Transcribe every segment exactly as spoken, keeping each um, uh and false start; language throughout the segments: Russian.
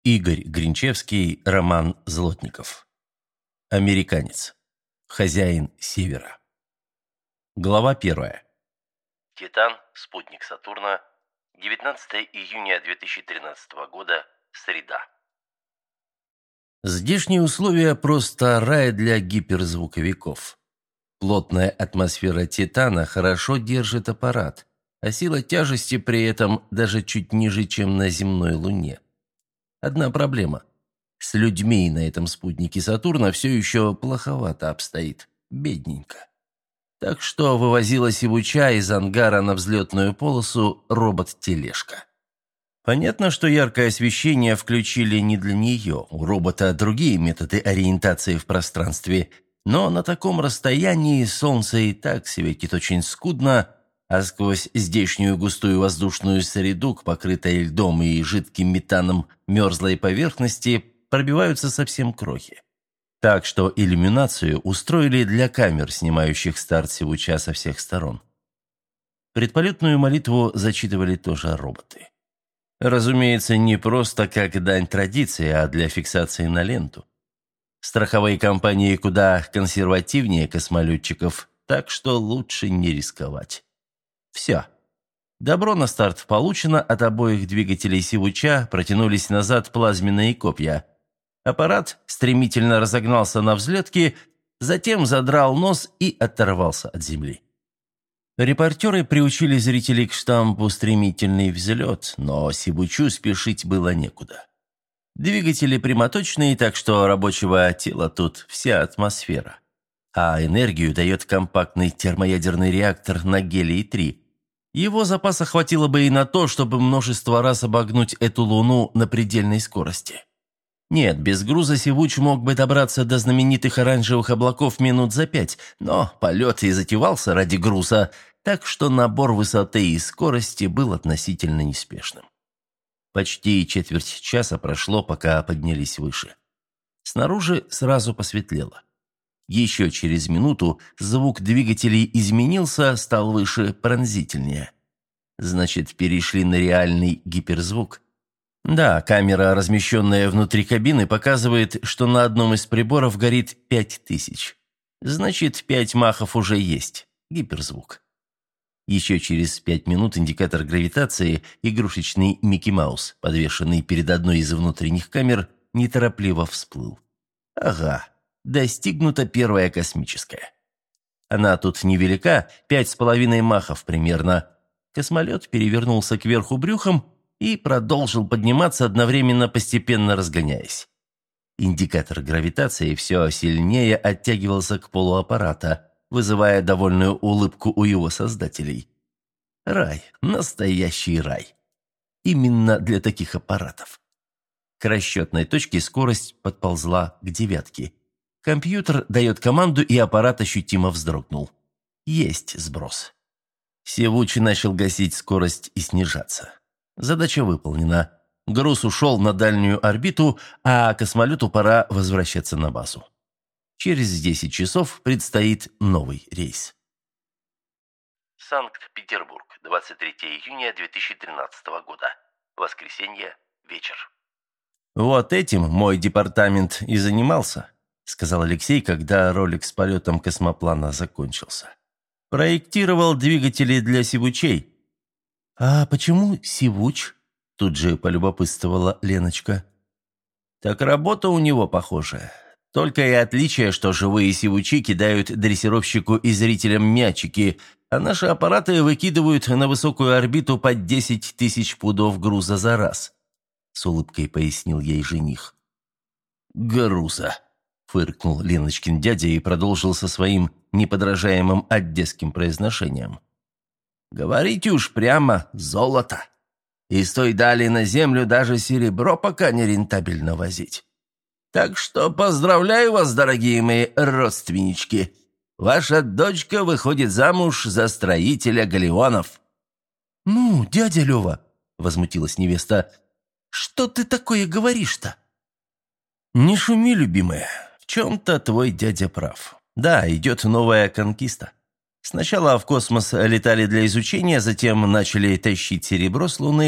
Игорь Гринчевский, Роман Злотников. Американец. Хозяин Севера. Глава первая. Титан, спутник Сатурна, девятнадцатое июня две тысячи тринадцатого года, среда. Здешние условия просто рай для гиперзвуковиков. Плотная атмосфера Титана хорошо держит аппарат, а сила тяжести при этом даже чуть ниже, чем на земной Луне. Одна проблема. С людьми на этом спутнике Сатурна все еще плоховато обстоит, бедненько. Так что вывозила Сивуча из ангара на взлетную полосу робот-тележка. Понятно, что яркое освещение включили не для нее, у робота другие методы ориентации в пространстве, но на таком расстоянии солнце и так светит очень скудно, а сквозь здешнюю густую воздушную среду к покрытой льдом и жидким метаном мерзлой поверхности пробиваются совсем крохи. Так что иллюминацию устроили для камер, снимающих старт Сивуча со всех сторон. Предполетную молитву зачитывали тоже роботы. Разумеется, не просто как дань традиции, а для фиксации на ленту. Страховые компании куда консервативнее космолетчиков, так что лучше не рисковать. Все. Добро на старт получено, от обоих двигателей Сивуча протянулись назад плазменные копья. Аппарат стремительно разогнался на взлетке, затем задрал нос и оторвался от земли. Репортеры приучили зрителей к штампу «стремительный взлет», но Сивучу спешить было некуда. Двигатели прямоточные, так что рабочего тела тут вся атмосфера. А энергию дает компактный термоядерный реактор на гелий три. Его запаса хватило бы и на то, чтобы множество раз обогнуть эту Луну на предельной скорости. Нет, без груза Сивуч мог бы добраться до знаменитых оранжевых облаков минут за пять, но полет и затевался ради груза, так что набор высоты и скорости был относительно неспешным. Почти четверть часа прошло, пока поднялись выше. Снаружи сразу посветлело. Еще через минуту звук двигателей изменился, стал выше, пронзительнее. Значит, перешли на реальный гиперзвук. Да, камера, размещенная внутри кабины, показывает, что на одном из приборов горит пять тысяч. Значит, пять махов уже есть. Гиперзвук. Еще через пять минут индикатор гравитации, игрушечный Микки Маус, подвешенный перед одной из внутренних камер, неторопливо всплыл. Ага, достигнута первая космическая. Она тут невелика, пять с половиной махов примерно. Космолет перевернулся кверху брюхом и продолжил подниматься, одновременно постепенно разгоняясь. Индикатор гравитации все сильнее оттягивался к полу аппарата, вызывая довольную улыбку у его создателей. Рай, настоящий рай. Именно для таких аппаратов. К расчетной точке скорость подползла к девятке. Компьютер дает команду, и аппарат ощутимо вздрогнул. Есть сброс. Сивуч начал гасить скорость и снижаться. Задача выполнена. Груз ушел на дальнюю орбиту, а космолету пора возвращаться на базу. Через десять часов предстоит новый рейс. Санкт-Петербург, двадцать третьего июня две тысячи тринадцатого года. Воскресенье, вечер. «Вот этим мой департамент и занимался», — сказал Алексей, когда ролик с полетом космоплана закончился. «Проектировал двигатели для Сивучей». «А почему Сивуч?» — тут же полюбопытствовала Леночка. «Так работа у него похожая. Только и отличие, что живые Сивучи кидают дрессировщику и зрителям мячики, а наши аппараты выкидывают на высокую орбиту по десять тысяч пудов груза за раз», — с улыбкой пояснил ей жених. «Груза», — фыркнул Леночкин дядя и продолжил со своим неподражаемым одесским произношением. «Говорите уж прямо, золото. Из той дали на землю даже серебро пока не рентабельно возить. Так что поздравляю вас, дорогие мои родственнички. Ваша дочка выходит замуж за строителя галеонов». «Ну, дядя Лева», — возмутилась невеста, — «что ты такое говоришь-то?» «Не шуми, любимая. В чем-то твой дядя прав. Да, идет новая конкиста. Сначала в космос летали для изучения, затем начали тащить серебро с Луны,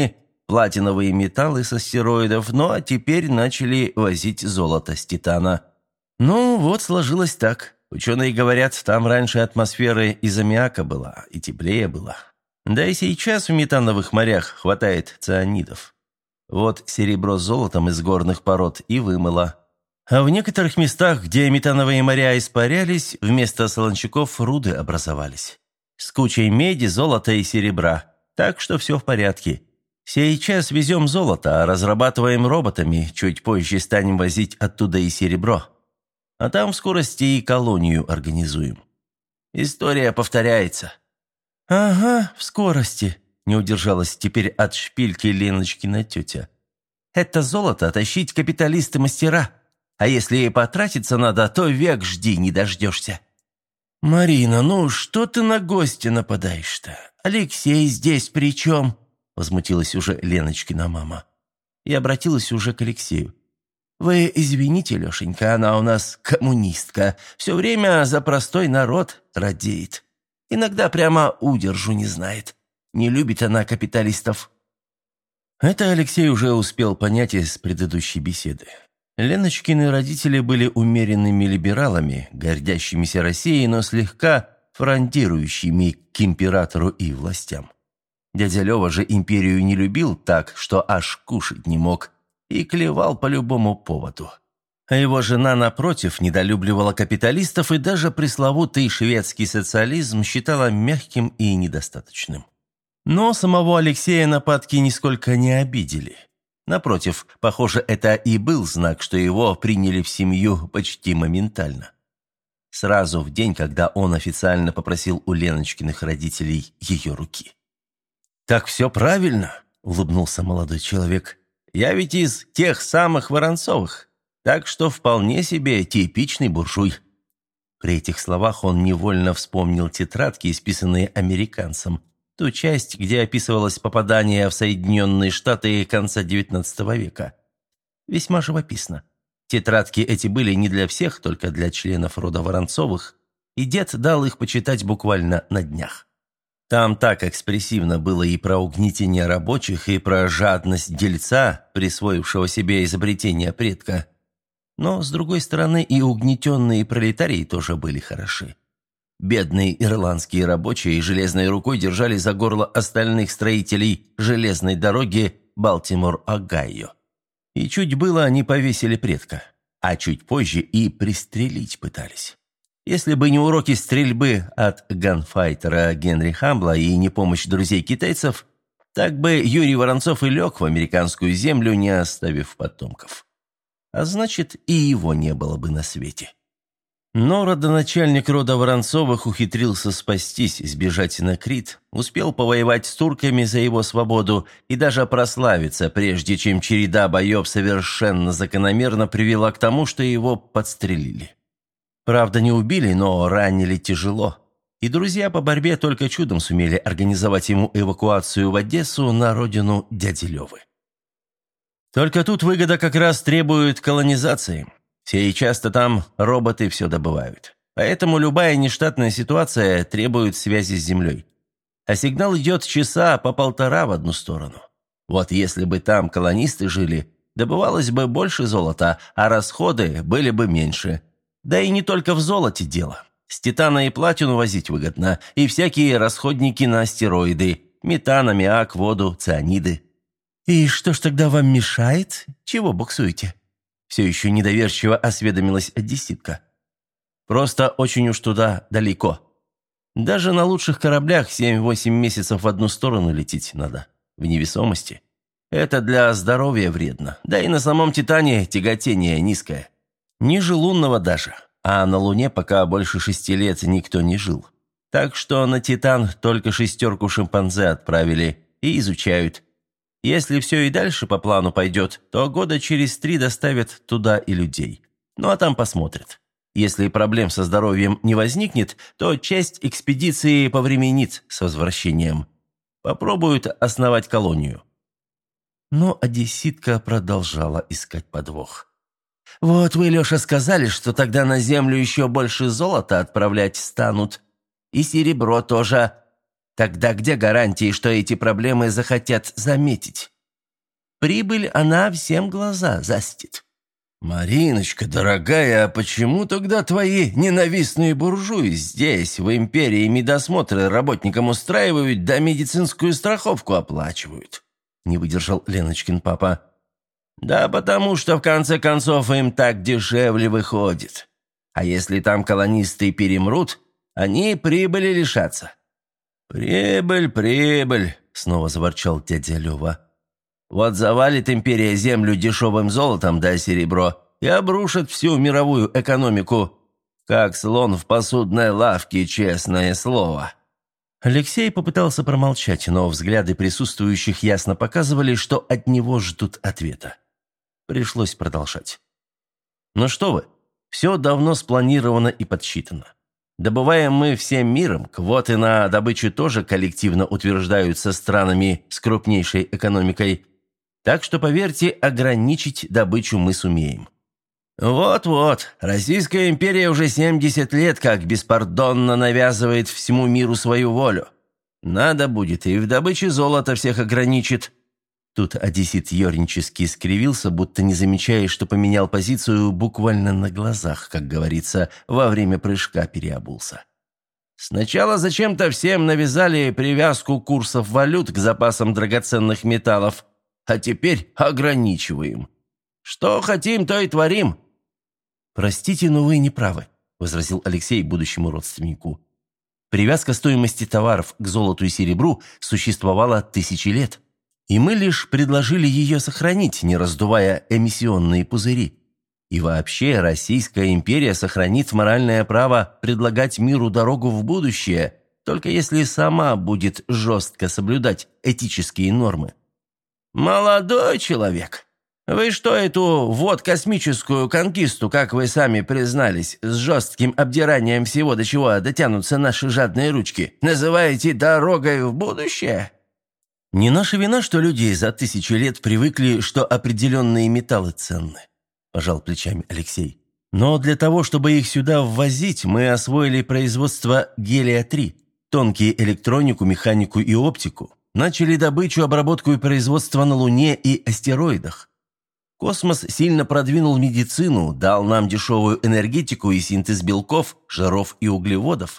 платиновые металлы с астероидов, ну а теперь начали возить золото с Титана. Ну, вот сложилось так. Ученые говорят, там раньше атмосфера из аммиака была, и теплее было. Да и сейчас в метановых морях хватает цианидов. Вот серебро с золотом из горных пород и вымыло. А в некоторых местах, где метановые моря испарялись, вместо солончаков руды образовались. С кучей меди, золота и серебра. Так что все в порядке. Сейчас везем золото, а разрабатываем роботами, чуть позже станем возить оттуда и серебро. А там в скорости и колонию организуем. История повторяется. «Ага, в скорости», – не удержалась теперь от шпильки Леночкина тетя. «Это золото тащить капиталисты-мастера, а если и потратиться надо, то век жди, не дождешься». «Марина, ну что ты на гостя нападаешь-то? Алексей здесь при чем?» – возмутилась уже Леночкина мама. И обратилась уже к Алексею. «Вы извините, Лешенька, она у нас коммунистка, все время за простой народ радеет. Иногда прямо удержу не знает. Не любит она капиталистов». Это Алексей уже успел понять из предыдущей беседы. Леночкины родители были умеренными либералами, гордящимися Россией, но слегка фронтирующими к императору и властям. Дядя Лева же империю не любил так, что аж кушать не мог, и клевал по любому поводу. А его жена, напротив, недолюбливала капиталистов и даже пресловутый шведский социализм считала мягким и недостаточным. Но самого Алексея нападки нисколько не обидели. Напротив, похоже, это и был знак, что его приняли в семью почти моментально. Сразу в день, когда он официально попросил у Леночкиных родителей ее руки. «Так все правильно», — улыбнулся молодой человек. «Я ведь из тех самых Воронцовых, так что вполне себе типичный буржуй». При этих словах он невольно вспомнил тетрадки, исписанные американцем, ту часть, где описывалось попадание в Соединенные Штаты конца девятнадцатого века. Весьма живописно. Тетрадки эти были не для всех, только для членов рода Воронцовых, и дед дал их почитать буквально на днях. Там так экспрессивно было и про угнетение рабочих, и про жадность дельца, присвоившего себе изобретение предка. Но, с другой стороны, и угнетенные пролетарии тоже были хороши. Бедные ирландские рабочие железной рукой держали за горло остальных строителей железной дороги Балтимор-Огайо. И чуть было не повесили предка, а чуть позже и пристрелить пытались. Если бы не уроки стрельбы от ганфайтера Генри Хамбла и не помощь друзей-китайцев, так бы Юрий Воронцов и лег в американскую землю, не оставив потомков. А значит, и его не было бы на свете. Но родоначальник рода Воронцовых ухитрился спастись, сбежать на Крит, успел повоевать с турками за его свободу и даже прославиться, прежде чем череда боев совершенно закономерно привела к тому, что его подстрелили. Правда, не убили, но ранили тяжело. И друзья по борьбе только чудом сумели организовать ему эвакуацию в Одессу на родину дяди Левы. Только тут выгода как раз требует колонизации. Все и часто там роботы все добывают. Поэтому любая нештатная ситуация требует связи с Землей. А сигнал идет часа по полтора в одну сторону. Вот если бы там колонисты жили, добывалось бы больше золота, а расходы были бы меньше. Да и не только в золоте дело. С титана и платину возить выгодно, и всякие расходники на астероиды, метан, аммиак, воду, цианиды. «И что ж тогда вам мешает? Чего буксуете?» Все еще недоверчиво осведомилась одесситка. «Просто очень уж туда далеко. Даже на лучших кораблях семь-восемь месяцев в одну сторону лететь надо, в невесомости. Это для здоровья вредно, да и на самом Титане тяготение низкое. Ниже лунного даже, а на Луне пока больше шести лет никто не жил. Так что на Титан только шестерку шимпанзе отправили и изучают. Если все и дальше по плану пойдет, то года через три доставят туда и людей. Ну а там посмотрят. Если проблем со здоровьем не возникнет, то часть экспедиции повременит с возвращением. Попробуют основать колонию». Но одесситка продолжала искать подвох. «Вот вы, Леша, сказали, что тогда на Землю еще больше золота отправлять станут. И серебро тоже. Тогда где гарантии, что эти проблемы захотят заметить? Прибыль, она всем глаза застит». «Мариночка, дорогая, а почему тогда твои ненавистные буржуи здесь, в империи, медосмотры работникам устраивают, да медицинскую страховку оплачивают?» Не выдержал Леночкин папа. «Да потому что, в конце концов, им так дешевле выходит. А если там колонисты перемрут, они прибыли лишатся». «Прибыль, прибыль», — снова заворчал дядя Лёва. «Вот завалит империя землю дешевым золотом да серебро и обрушит всю мировую экономику, как слон в посудной лавке, честное слово». Алексей попытался промолчать, но взгляды присутствующих ясно показывали, что от него ждут ответа. Пришлось продолжать. «Ну что вы, все давно спланировано и подсчитано. Добываем мы всем миром, квоты на добычу тоже коллективно утверждаются странами с крупнейшей экономикой. Так что, поверьте, ограничить добычу мы сумеем». «Вот-вот, Российская империя уже семьдесят лет как беспардонно навязывает всему миру свою волю. Надо будет, и в добыче золота всех ограничит». Тут одессит ернически скривился, будто не замечая, что поменял позицию буквально на глазах, как говорится, во время прыжка переобулся. «Сначала зачем-то всем навязали привязку курсов валют к запасам драгоценных металлов, а теперь ограничиваем. Что хотим, то и творим». «Простите, но вы не правы», — возразил Алексей будущему родственнику. «Привязка стоимости товаров к золоту и серебру существовала тысячи лет. И мы лишь предложили ее сохранить, не раздувая эмиссионные пузыри. И вообще Российская империя сохранит моральное право предлагать миру дорогу в будущее, только если сама будет жестко соблюдать этические нормы». «Молодой человек, вы что эту вот космическую конкисту, как вы сами признались, с жестким обдиранием всего, до чего дотянутся наши жадные ручки, называете дорогой в будущее?» «Не наша вина, что люди за тысячи лет привыкли, что определенные металлы ценны», – пожал плечами Алексей. «Но для того, чтобы их сюда ввозить, мы освоили производство гелия три, тонкие электронику, механику и оптику, начали добычу, обработку и производство на Луне и астероидах. Космос сильно продвинул медицину, дал нам дешевую энергетику и синтез белков, жиров и углеводов.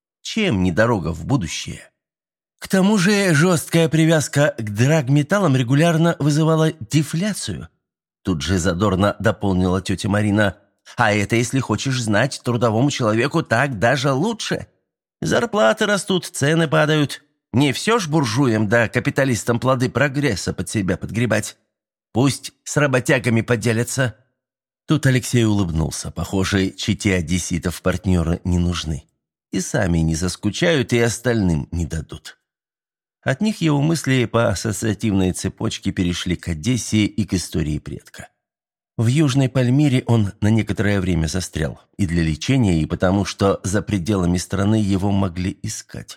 Чем не дорога в будущее? К тому же жесткая привязка к драгметаллам регулярно вызывала дефляцию. Тут же задорно дополнила тетя Марина. А это, если хочешь знать, трудовому человеку так даже лучше. Зарплаты растут, цены падают. Не все ж буржуям да капиталистам плоды прогресса под себя подгребать. Пусть с работягами поделятся». Тут Алексей улыбнулся. Похоже, чете одесситов партнеры не нужны. И сами не заскучают, и остальным не дадут. От них его мысли по ассоциативной цепочке перешли к Одессе и к истории предка. В Южной Пальмире он на некоторое время застрял. И для лечения, и потому, что за пределами страны его могли искать.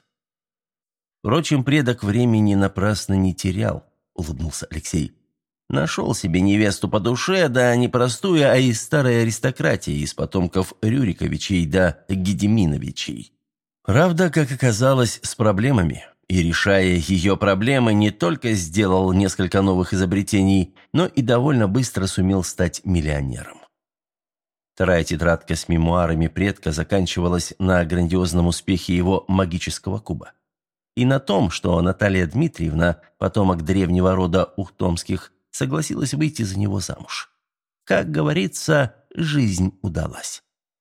Впрочем, предок времени напрасно не терял, улыбнулся Алексей. Нашел себе невесту по душе, да не простую, а из старой аристократии, из потомков Рюриковичей да Гедеминовичей. Правда, как оказалось, с проблемами. И, решая ее проблемы, не только сделал несколько новых изобретений, но и довольно быстро сумел стать миллионером. Вторая тетрадка с мемуарами предка заканчивалась на грандиозном успехе его магического куба. И на том, что Наталья Дмитриевна, потомок древнего рода Ухтомских, согласилась выйти за него замуж. Как говорится, жизнь удалась.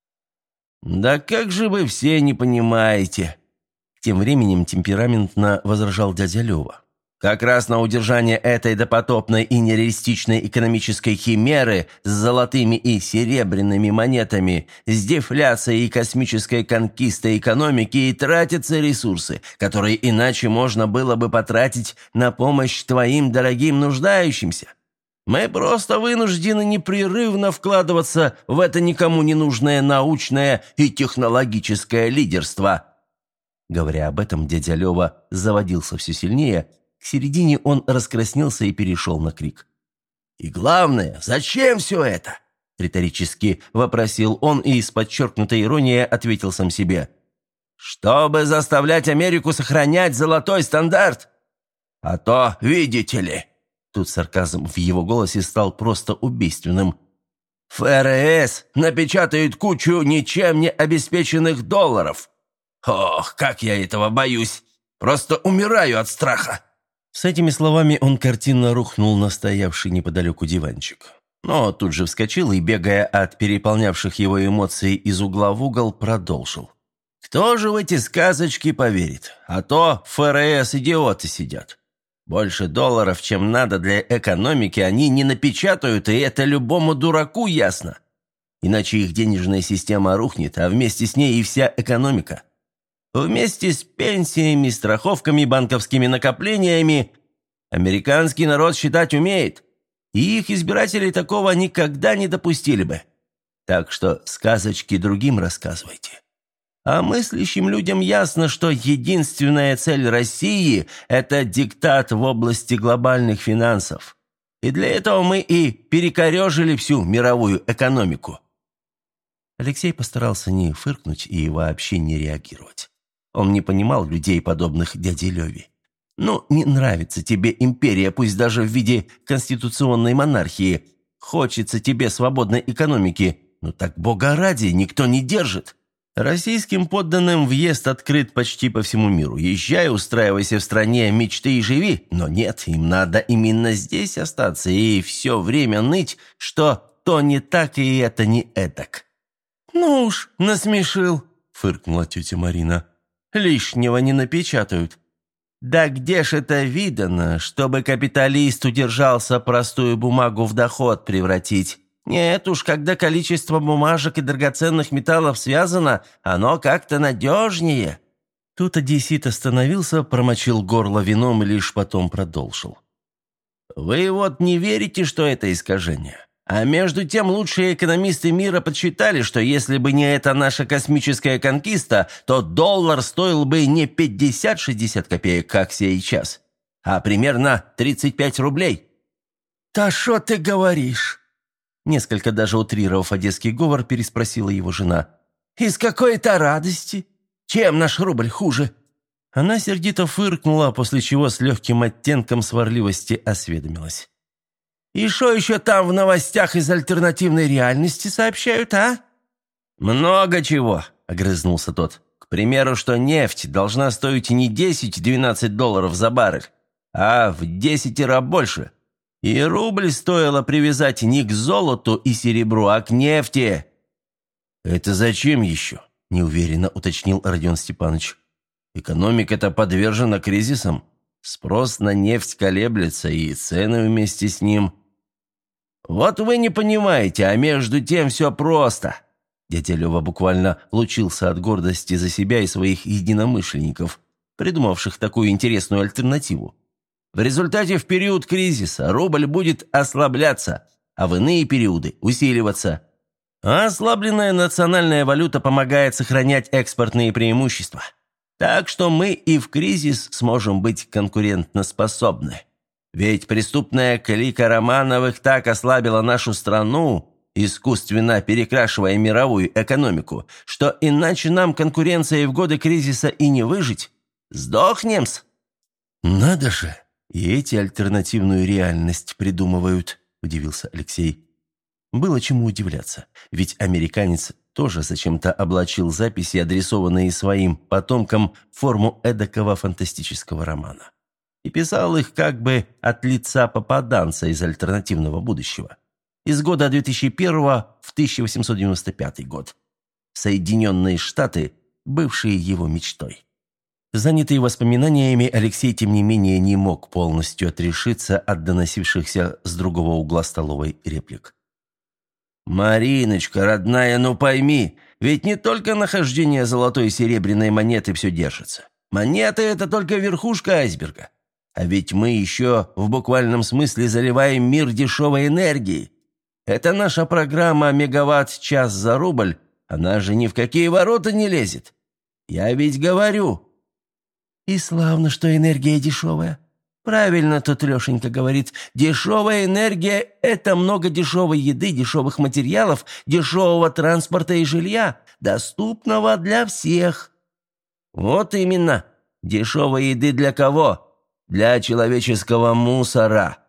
«Да как же вы все не понимаете!» Тем временем темпераментно возражал дядя Лёва. «Как раз на удержание этой допотопной и нереалистичной экономической химеры с золотыми и серебряными монетами, с дефляцией и космической конкистой экономики и тратятся ресурсы, которые иначе можно было бы потратить на помощь твоим дорогим нуждающимся. Мы просто вынуждены непрерывно вкладываться в это никому не нужное научное и технологическое лидерство». Говоря об этом, дядя Лёва заводился все сильнее. К середине он раскраснелся и перешел на крик. «И главное, зачем все это?» – риторически вопросил он и с подчеркнутой иронией ответил сам себе. «Чтобы заставлять Америку сохранять золотой стандарт? А то, видите ли, Тут сарказм в его голосе стал просто убийственным. ФРС напечатают кучу ничем не обеспеченных долларов. Ох, как я этого боюсь! Просто умираю от страха!» С этими словами он картинно рухнул на стоявший неподалеку диванчик. Но тут же вскочил и, бегая от переполнявших его эмоций из угла в угол, продолжил. «Кто же в эти сказочки поверит? А то в ФРС идиоты сидят. Больше долларов, чем надо для экономики, они не напечатают, и это любому дураку ясно. Иначе их денежная система рухнет, а вместе с ней и вся экономика. Вместе с пенсиями, страховками, банковскими накоплениями американский народ считать умеет, и их избиратели такого никогда не допустили бы. Так что сказочки другим рассказывайте. А мыслящим людям ясно, что единственная цель России – это диктат в области глобальных финансов. И для этого мы и перекорежили всю мировую экономику». Алексей постарался не фыркнуть и вообще не реагировать. Он не понимал людей, подобных дяде Леве. Ну, не нравится тебе империя, пусть даже в виде конституционной монархии. Хочется тебе свободной экономики, ну так бога ради, никто не держит. Российским подданным въезд открыт почти по всему миру. Езжай, устраивайся в стране мечты и живи. Но нет, им надо именно здесь остаться и все время ныть, что то не так и это не этак. «Ну уж, насмешил», — фыркнула тетя Марина. «Лишнего не напечатают». «Да где ж это видано, чтобы капиталист удержался простую бумагу в доход превратить? Нет уж, когда количество бумажек и драгоценных металлов связано, оно как-то надежнее». Тут одессит остановился, промочил горло вином и лишь потом продолжил. «Вы вот не верите, что это искажение? А между тем лучшие экономисты мира подсчитали, что если бы не эта наша космическая конкиста, то доллар стоил бы не пятьдесят-шестьдесят копеек, как сейчас, а примерно тридцать пять рублей». «Да шо ты говоришь?» Несколько даже утрировав одесский говор, переспросила его жена. «Из какой-то радости? Чем наш рубль хуже?» Она сердито фыркнула, после чего с легким оттенком сварливости осведомилась. «И что еще там в новостях из альтернативной реальности сообщают, а?» «Много чего», — огрызнулся тот. «К примеру, что нефть должна стоить не десять-двенадцать долларов за баррель, а в десятеро больше. И рубль стоило привязать не к золоту и серебру, а к нефти». «Это зачем еще?» – неуверенно уточнил Родион Степанович. «Экономика-то подвержена кризисам. Спрос на нефть колеблется, и цены вместе с ним». «Вот вы не понимаете, а между тем все просто». Дядя Лева буквально лучился от гордости за себя и своих единомышленников, придумавших такую интересную альтернативу. В результате в период кризиса рубль будет ослабляться, а в иные периоды усиливаться. А ослабленная национальная валюта помогает сохранять экспортные преимущества. Так что мы и в кризис сможем быть конкурентоспособны. Ведь преступная клика Романовых так ослабила нашу страну, искусственно перекрашивая мировую экономику, что иначе нам конкуренцией в годы кризиса и не выжить. Сдохнем-с. «Надо же! И эти альтернативную реальность придумывают», – удивился Алексей. Было чему удивляться, ведь американец тоже зачем-то облачил записи, адресованные своим потомкам, в форму эдакого фантастического романа. И писал их как бы от лица попаданца из альтернативного будущего. Из года две тысячи первого в тысяча восемьсот девяносто пятый год. Соединенные Штаты, бывшие его мечтой. Занятый воспоминаниями, Алексей, тем не менее, не мог полностью отрешиться от доносившихся с другого угла столовой реплик. «Мариночка, родная, ну пойми, ведь не только нахождение золотой и серебряной монеты все держится. Монеты – это только верхушка айсберга. А ведь мы еще в буквальном смысле заливаем мир дешевой энергией. Это наша программа «Мегаватт-час за рубль», она же ни в какие ворота не лезет. Я ведь говорю». «И славно, что энергия дешевая. Правильно тут Лешенька говорит. Дешевая энергия – это много дешевой еды, дешевых материалов, дешевого транспорта и жилья, доступного для всех». «Вот именно. Дешевой еды для кого? Для человеческого мусора.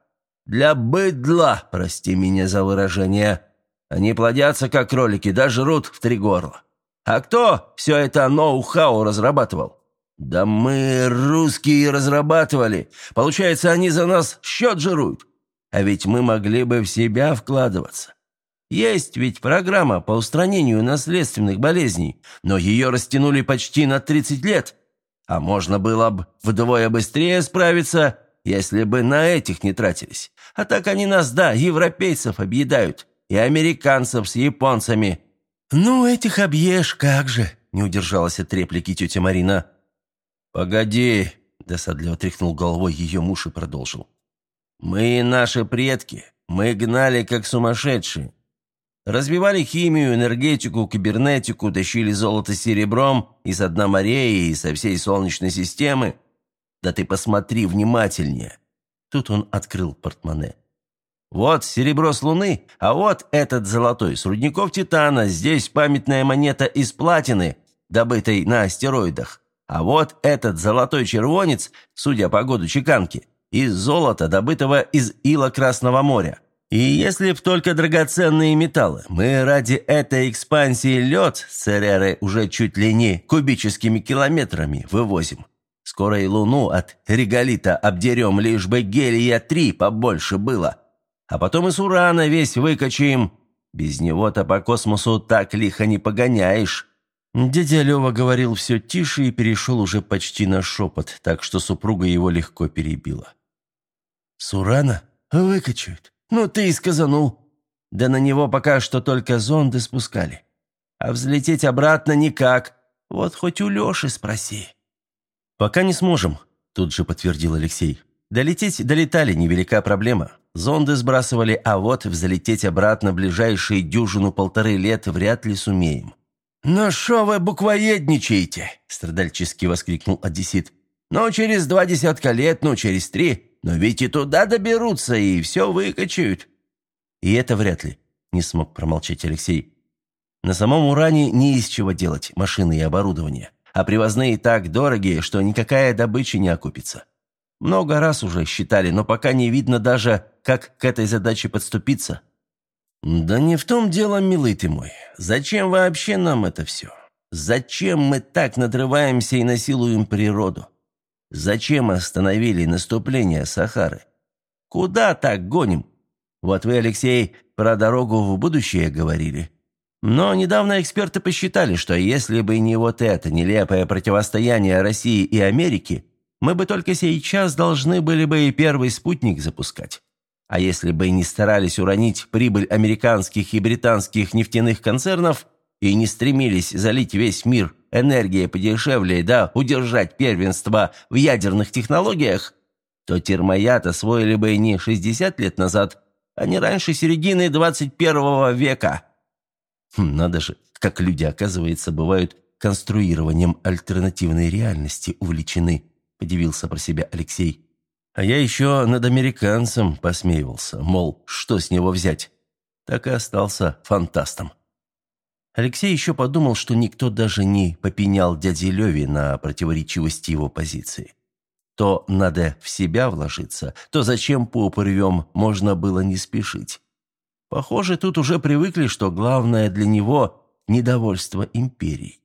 Для быдла, прости меня за выражение. Они плодятся, как кролики, даже жрут в три горла. А кто все это ноу-хау разрабатывал? Да мы, русские, разрабатывали. Получается, они за нас счет жируют. А ведь мы могли бы в себя вкладываться. Есть ведь программа по устранению наследственных болезней, но ее растянули почти на тридцать лет. А можно было бы вдвое быстрее справиться, если бы на этих не тратились. А так они нас, да, европейцев объедают, и американцев с японцами». «Ну, этих объешь, как же!» – не удержалась от реплики тетя Марина. «Погоди!» – досадливо тряхнул головой ее муж и продолжил. «Мы и наши предки, мы гнали как сумасшедшие. Развивали химию, энергетику, кибернетику, тащили золото с серебром из дна морей и со всей Солнечной системы. Да ты посмотри внимательнее!» Тут он открыл портмоне. «Вот серебро с Луны, а вот этот золотой с рудников Титана. Здесь памятная монета из платины, добытой на астероидах. А вот этот золотой червонец, судя по году чеканки, из золота, добытого из ила Красного моря. И если б только драгоценные металлы, мы ради этой экспансии лед с Цереры уже чуть ли не кубическими километрами вывозим. Скоро и Луну от реголита обдерем, лишь бы гелия-три побольше было. А потом и с урана весь выкачаем. Без него-то по космосу так лихо не погоняешь». Дядя Лёва говорил все тише и перешел уже почти на шепот, так что супруга его легко перебила. «С урана? Выкачают? Ну ты и сказанул. Да на него пока что только зонды спускали. А взлететь обратно никак. Вот хоть у Лёши спроси». «Пока не сможем», – тут же подтвердил Алексей. «Долететь долетали, невелика проблема. Зонды сбрасывали, а вот взлететь обратно в ближайшие дюжину-полторы лет вряд ли сумеем». «Ну шо вы буквоедничаете?» – страдальчески воскликнул одессит. «Ну, через два десятка лет, ну, через три. Но ведь и туда доберутся, и все выкачают». «И это вряд ли», – не смог промолчать Алексей. «На самом Уране не из чего делать машины и оборудование, а привозные так дорогие, что никакая добыча не окупится. Много раз уже считали, но пока не видно даже, как к этой задаче подступиться». «Да не в том дело, милый ты мой. Зачем вообще нам это все? Зачем мы так надрываемся и насилуем природу? Зачем остановили наступление Сахары? Куда так гоним? Вот вы, Алексей, про дорогу в будущее говорили. Но недавно эксперты посчитали, что если бы не вот это нелепое противостояние России и Америки, мы бы только сейчас должны были бы и первый спутник запускать. А если бы не старались уронить прибыль американских и британских нефтяных концернов и не стремились залить весь мир энергией подешевле, да удержать первенство в ядерных технологиях, то термояд освоили бы не шестьдесят лет назад, а не раньше середины двадцать первого века. Хм, надо же, как люди, оказывается, бывают конструированием альтернативной реальности увлечены, подивился про себя Алексей. А я еще над американцем посмеивался, мол, что с него взять? Так и остался фантастом. Алексей еще подумал, что никто даже не попенял дяде Леве на противоречивости его позиции. То надо в себя вложиться, то зачем попрывем, можно было не спешить. Похоже, тут уже привыкли, что главное для него – недовольство империей.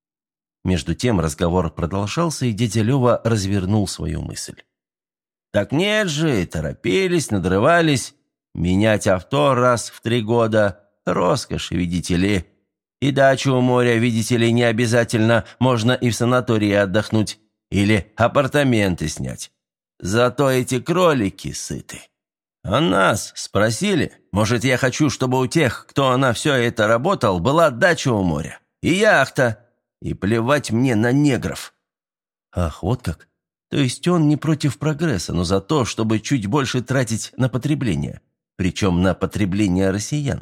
Между тем разговор продолжался, и дядя Лева развернул свою мысль. «Так нет же, торопились, надрывались. Менять авто раз в три года – роскошь, видите ли. И дачу у моря, видите ли, не обязательно, можно и в санатории отдохнуть. Или апартаменты снять. Зато эти кролики сыты. А нас спросили, может, я хочу, чтобы у тех, кто на все это работал, была дача у моря и яхта, и плевать мне на негров». «Ах, вот как? То есть он не против прогресса, но за то, чтобы чуть больше тратить на потребление, причем на потребление россиян.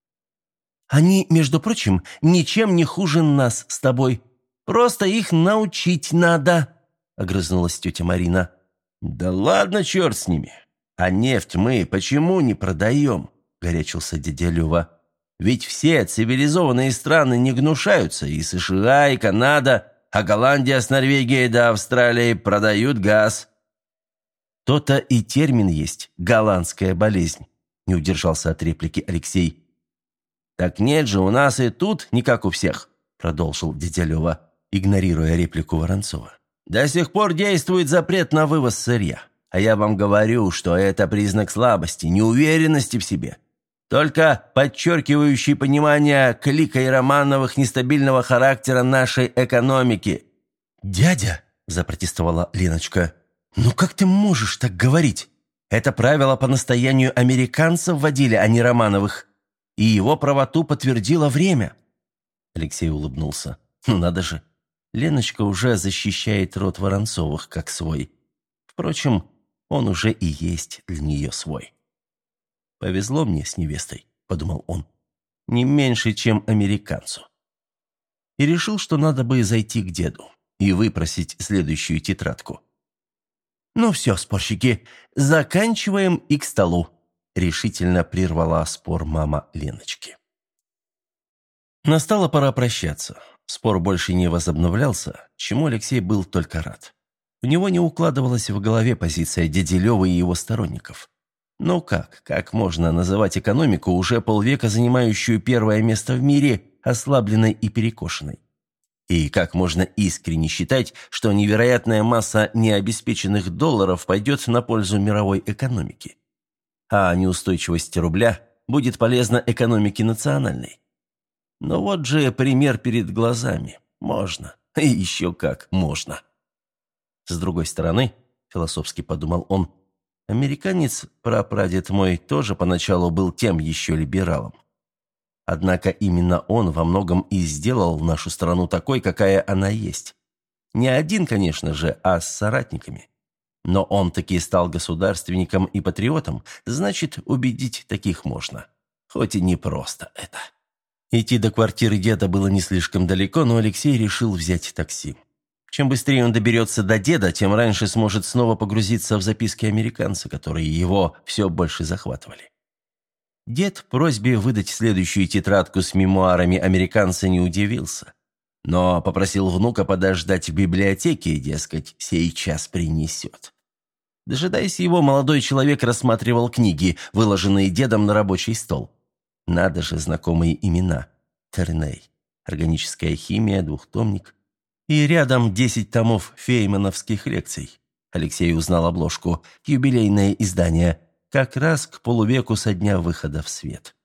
Они, между прочим, ничем не хуже нас с тобой. Просто их научить надо», — огрызнулась тетя Марина. «Да ладно, черт с ними. А нефть мы почему не продаем?» — горячился дядя Лева. «Ведь все цивилизованные страны не гнушаются, и США, и Канада, а Голландия с Норвегией до Австралии продают газ». То-то и термин есть «голландская болезнь», – не удержался от реплики Алексей. «Так нет же, у нас и тут не как у всех», – продолжил дядя Лёва, игнорируя реплику Воронцова. «До сих пор действует запрет на вывоз сырья. А я вам говорю, что это признак слабости, неуверенности в себе. Только подчеркивающий понимание Клика и Романовых нестабильного характера нашей экономики». «Дядя», – запротестовала Леночка, – «ну как ты можешь так говорить? Это правило по настоянию американцев вводили, а не Романовых. И его правоту подтвердило время». Алексей улыбнулся. «Ну надо же, Леночка уже защищает род Воронцовых как свой. Впрочем, он уже и есть для нее свой». «Повезло мне с невестой», – подумал он, – «не меньше, чем американцу». И решил, что надо бы зайти к деду и выпросить следующую тетрадку. «Ну все, спорщики, заканчиваем и к столу», – решительно прервала спор мама Леночки. Настала пора прощаться. Спор больше не возобновлялся, чему Алексей был только рад. У него не укладывалась в голове позиция дяди Лёвы и его сторонников. Ну как, как можно называть экономику, уже полвека занимающую первое место в мире, ослабленной и перекошенной? И как можно искренне считать, что невероятная масса необеспеченных долларов пойдет на пользу мировой экономике? А неустойчивость рубля будет полезна экономике национальной? Но вот же пример перед глазами. Можно. И еще как можно. С другой стороны, философски подумал он, американец, прапрадед мой, тоже поначалу был тем еще либералом. Однако именно он во многом и сделал нашу страну такой, какая она есть. Не один, конечно же, а с соратниками. Но он таки стал государственником и патриотом, значит, убедить таких можно. Хоть и не просто это. Идти до квартиры деда было не слишком далеко, но Алексей решил взять такси. Чем быстрее он доберется до деда, тем раньше сможет снова погрузиться в записки американца, которые его все больше захватывали. Дед просьбе выдать следующую тетрадку с мемуарами американца не удивился, но попросил внука подождать в библиотеке и, дескать, сейчас принесет. Дожидаясь его, молодой человек рассматривал книги, выложенные дедом на рабочий стол. Надо же, знакомые имена. Терней, органическая химия, двухтомник. И рядом десять томов феймановских лекций. Алексей узнал обложку, юбилейное издание, как раз к полувеку со дня выхода в свет.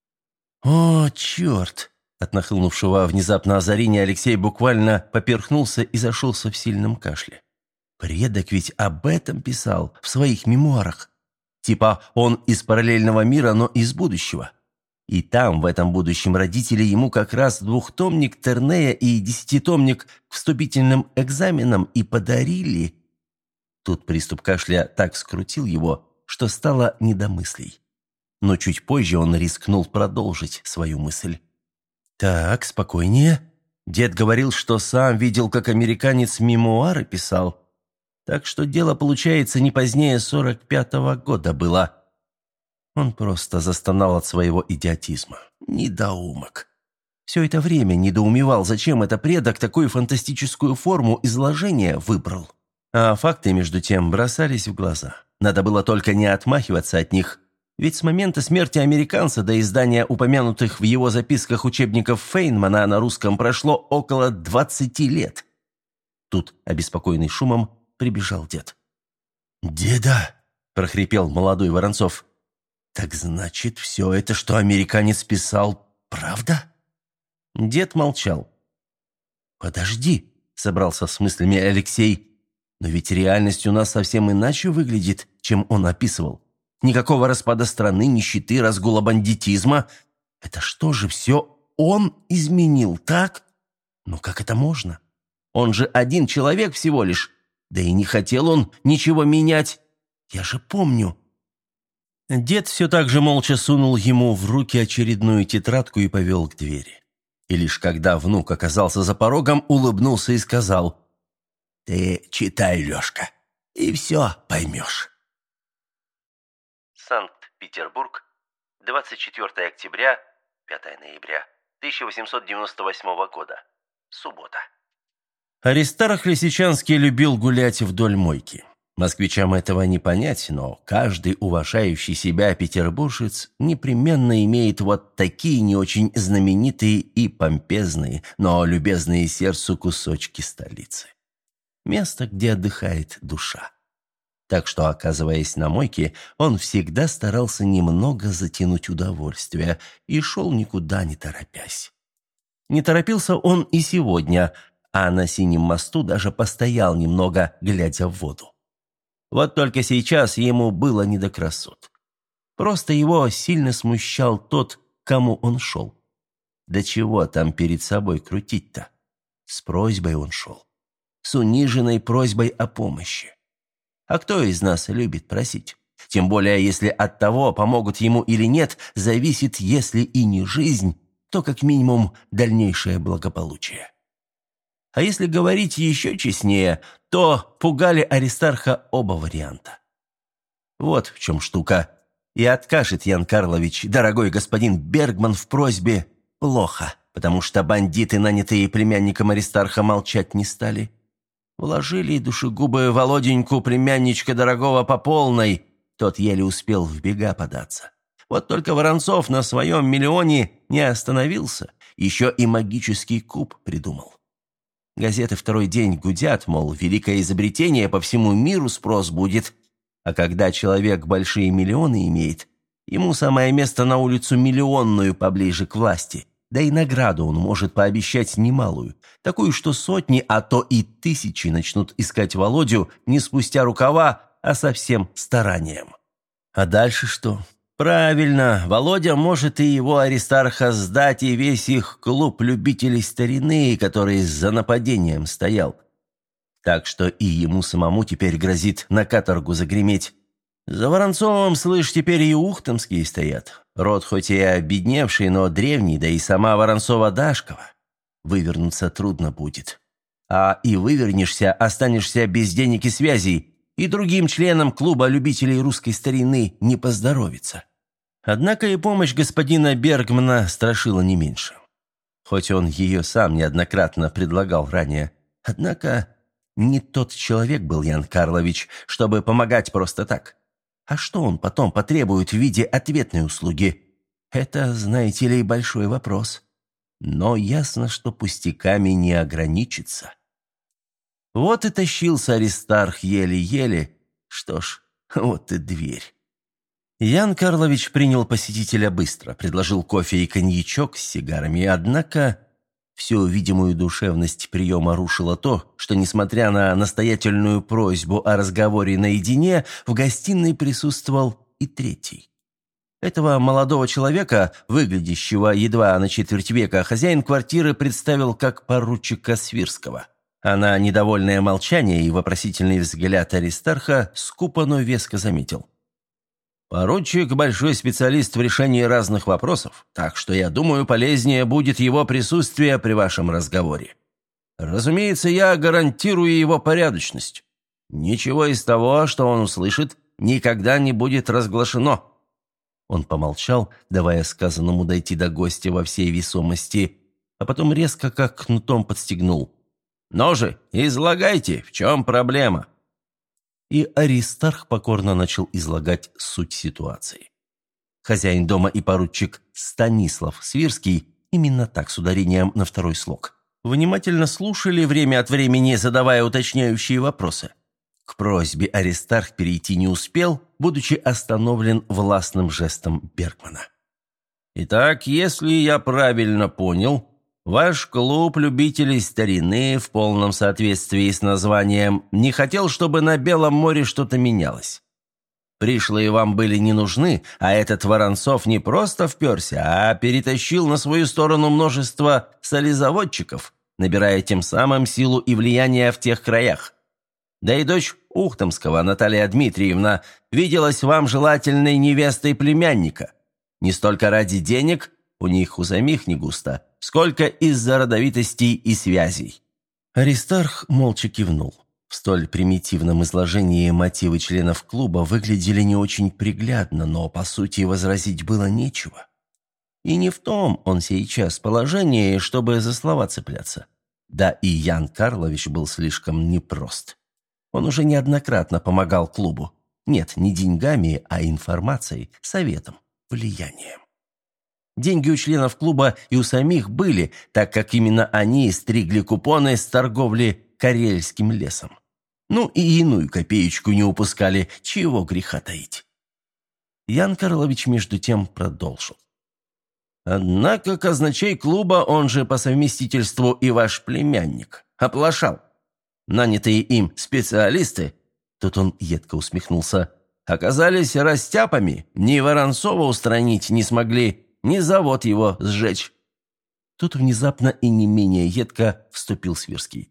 «О, черт!» От нахлынувшего внезапно озарения Алексей буквально поперхнулся и зашелся в сильном кашле. Предок ведь об этом писал в своих мемуарах. Типа он из параллельного мира, но из будущего. И там, в этом будущем, родители ему как раз двухтомник Тернея и десятитомник к вступительным экзаменам и подарили. Тут приступ кашля так скрутил его, что стало не до мыслей. Но чуть позже он рискнул продолжить свою мысль. «Так, спокойнее. Дед говорил, что сам видел, как американец мемуары писал. Так что дело, получается, не позднее сорок пятого года было». Он просто застонал от своего идиотизма. Недоумок. Все это время недоумевал, зачем это предок такую фантастическую форму изложения выбрал. А факты, между тем, бросались в глаза. Надо было только не отмахиваться от них. Ведь с момента смерти американца до издания упомянутых в его записках учебников Фейнмана на русском прошло около двадцати лет. Тут, обеспокоенный шумом, прибежал дед. «Деда!» – прохрипел молодой Воронцов. «Так значит, все это, что американец писал, правда?» Дед молчал. «Подожди», – собрался с мыслями Алексей. «Но ведь реальность у нас совсем иначе выглядит, чем он описывал. Никакого распада страны, нищеты, разгула бандитизма. Это что же, все он изменил, так? Ну как это можно? Он же один человек всего лишь. Да и не хотел он ничего менять. Я же помню». Дед все так же молча сунул ему в руки очередную тетрадку и повел к двери. И лишь когда внук оказался за порогом, улыбнулся и сказал: «Ты читай, Лешка, и все поймешь». Санкт-Петербург, двадцать четвёртого октября, пятого ноября тысяча восемьсот девяносто восьмого года. Суббота. Аристарх Лисичанский любил гулять вдоль мойки. Москвичам этого не понять, но каждый уважающий себя петербуржец непременно имеет вот такие не очень знаменитые и помпезные, но любезные сердцу кусочки столицы. Место, где отдыхает душа. Так что, оказываясь на мойке, он всегда старался немного затянуть удовольствие и шел никуда не торопясь. Не торопился он и сегодня, а на Синем мосту даже постоял немного, глядя в воду. Вот только сейчас ему было не до красот. Просто его сильно смущал тот, к кому он шел. Да чего там перед собой крутить-то? С просьбой он шел. С униженной просьбой о помощи. А кто из нас любит просить? Тем более, если от того, помогут ему или нет, зависит, если и не жизнь, то как минимум дальнейшее благополучие. А если говорить еще честнее, то пугали Аристарха оба варианта. Вот в чем штука. И откажет Ян Карлович, дорогой господин Бергман, в просьбе плохо, потому что бандиты, нанятые племянником Аристарха, молчать не стали. Вложили душегубы Володеньку, племянничка дорогого, по полной. Тот еле успел в бега податься. Вот только Воронцов на своем миллионе не остановился, еще и магический куб придумал. Газеты второй день гудят, мол, великое изобретение, по всему миру спрос будет. А когда человек большие миллионы имеет, ему самое место на улицу миллионную поближе к власти. Да и награду он может пообещать немалую, такую, что сотни, а то и тысячи начнут искать Володю не спустя рукава, а со всем старанием. А дальше что? Правильно, Володя может и его Аристарха сдать, и весь их клуб любителей старины, который за нападением стоял. Так что и ему самому теперь грозит на каторгу загреметь. За Воронцовым, слышь, теперь и ухтомские стоят. Род хоть и обедневший, но древний, да и сама Воронцова-Дашкова. Вывернуться трудно будет. А и вывернешься, останешься без денег и связей, и другим членам клуба любителей русской старины не поздоровится. Однако и помощь господина Бергмана страшила не меньше. Хоть он ее сам неоднократно предлагал ранее. Однако не тот человек был Ян Карлович, чтобы помогать просто так. А что он потом потребует в виде ответной услуги? Это, знаете ли, большой вопрос. Но ясно, что пустяками не ограничится. Вот и тащился Аристарх еле-еле. Что ж, вот и дверь. Ян Карлович принял посетителя быстро, предложил кофе и коньячок с сигарами, однако всю видимую душевность приема рушило то, что, несмотря на настоятельную просьбу о разговоре наедине, в гостиной присутствовал и третий. Этого молодого человека, выглядящего едва на четверть века, хозяин квартиры представил как поручика Свирского. А на недовольное молчание и вопросительный взгляд Аристарха скупо, но веско заметил. «Поручик – большой специалист в решении разных вопросов, так что, я думаю, полезнее будет его присутствие при вашем разговоре. Разумеется, я гарантирую его порядочность. Ничего из того, что он услышит, никогда не будет разглашено». Он помолчал, давая сказанному дойти до гостя во всей весомости, а потом резко как кнутом подстегнул. «Ну же, излагайте, в чем проблема?» И Аристарх покорно начал излагать суть ситуации. Хозяин дома и поручик Станислав Свирский, именно так, с ударением на второй слог, внимательно слушали, время от времени задавая уточняющие вопросы. К просьбе Аристарх перейти не успел, будучи остановлен властным жестом Бергмана. «Итак, если я правильно понял, ваш клуб любителей старины в полном соответствии с названием не хотел, чтобы на Белом море что-то менялось. Пришлые вам были не нужны, а этот Воронцов не просто вперся, а перетащил на свою сторону множество солезаводчиков, набирая тем самым силу и влияние в тех краях. Да и дочь Ухтомского, Наталья Дмитриевна, виделась вам желательной невестой племянника. Не столько ради денег, у них у самих не густо, сколько из-за родовитостей и связей». Аристарх молча кивнул. В столь примитивном изложении мотивы членов клуба выглядели не очень приглядно, но, по сути, возразить было нечего. И не в том он сейчас положении, чтобы за слова цепляться. Да и Ян Карлович был слишком непрост. Он уже неоднократно помогал клубу. Нет, не деньгами, а информацией, советом, влиянием. Деньги у членов клуба и у самих были, так как именно они стригли купоны с торговли карельским лесом. Ну и иную копеечку не упускали, чего греха таить. Ян Карлович между тем продолжил. Однако казначей клуба, он же по совместительству и ваш племянник, оплошал. Нанятые им специалисты, тут он едко усмехнулся, оказались растяпами, ни Воронцова устранить не смогли, ни завод его сжечь. Тут внезапно и не менее едко вступил Свирский.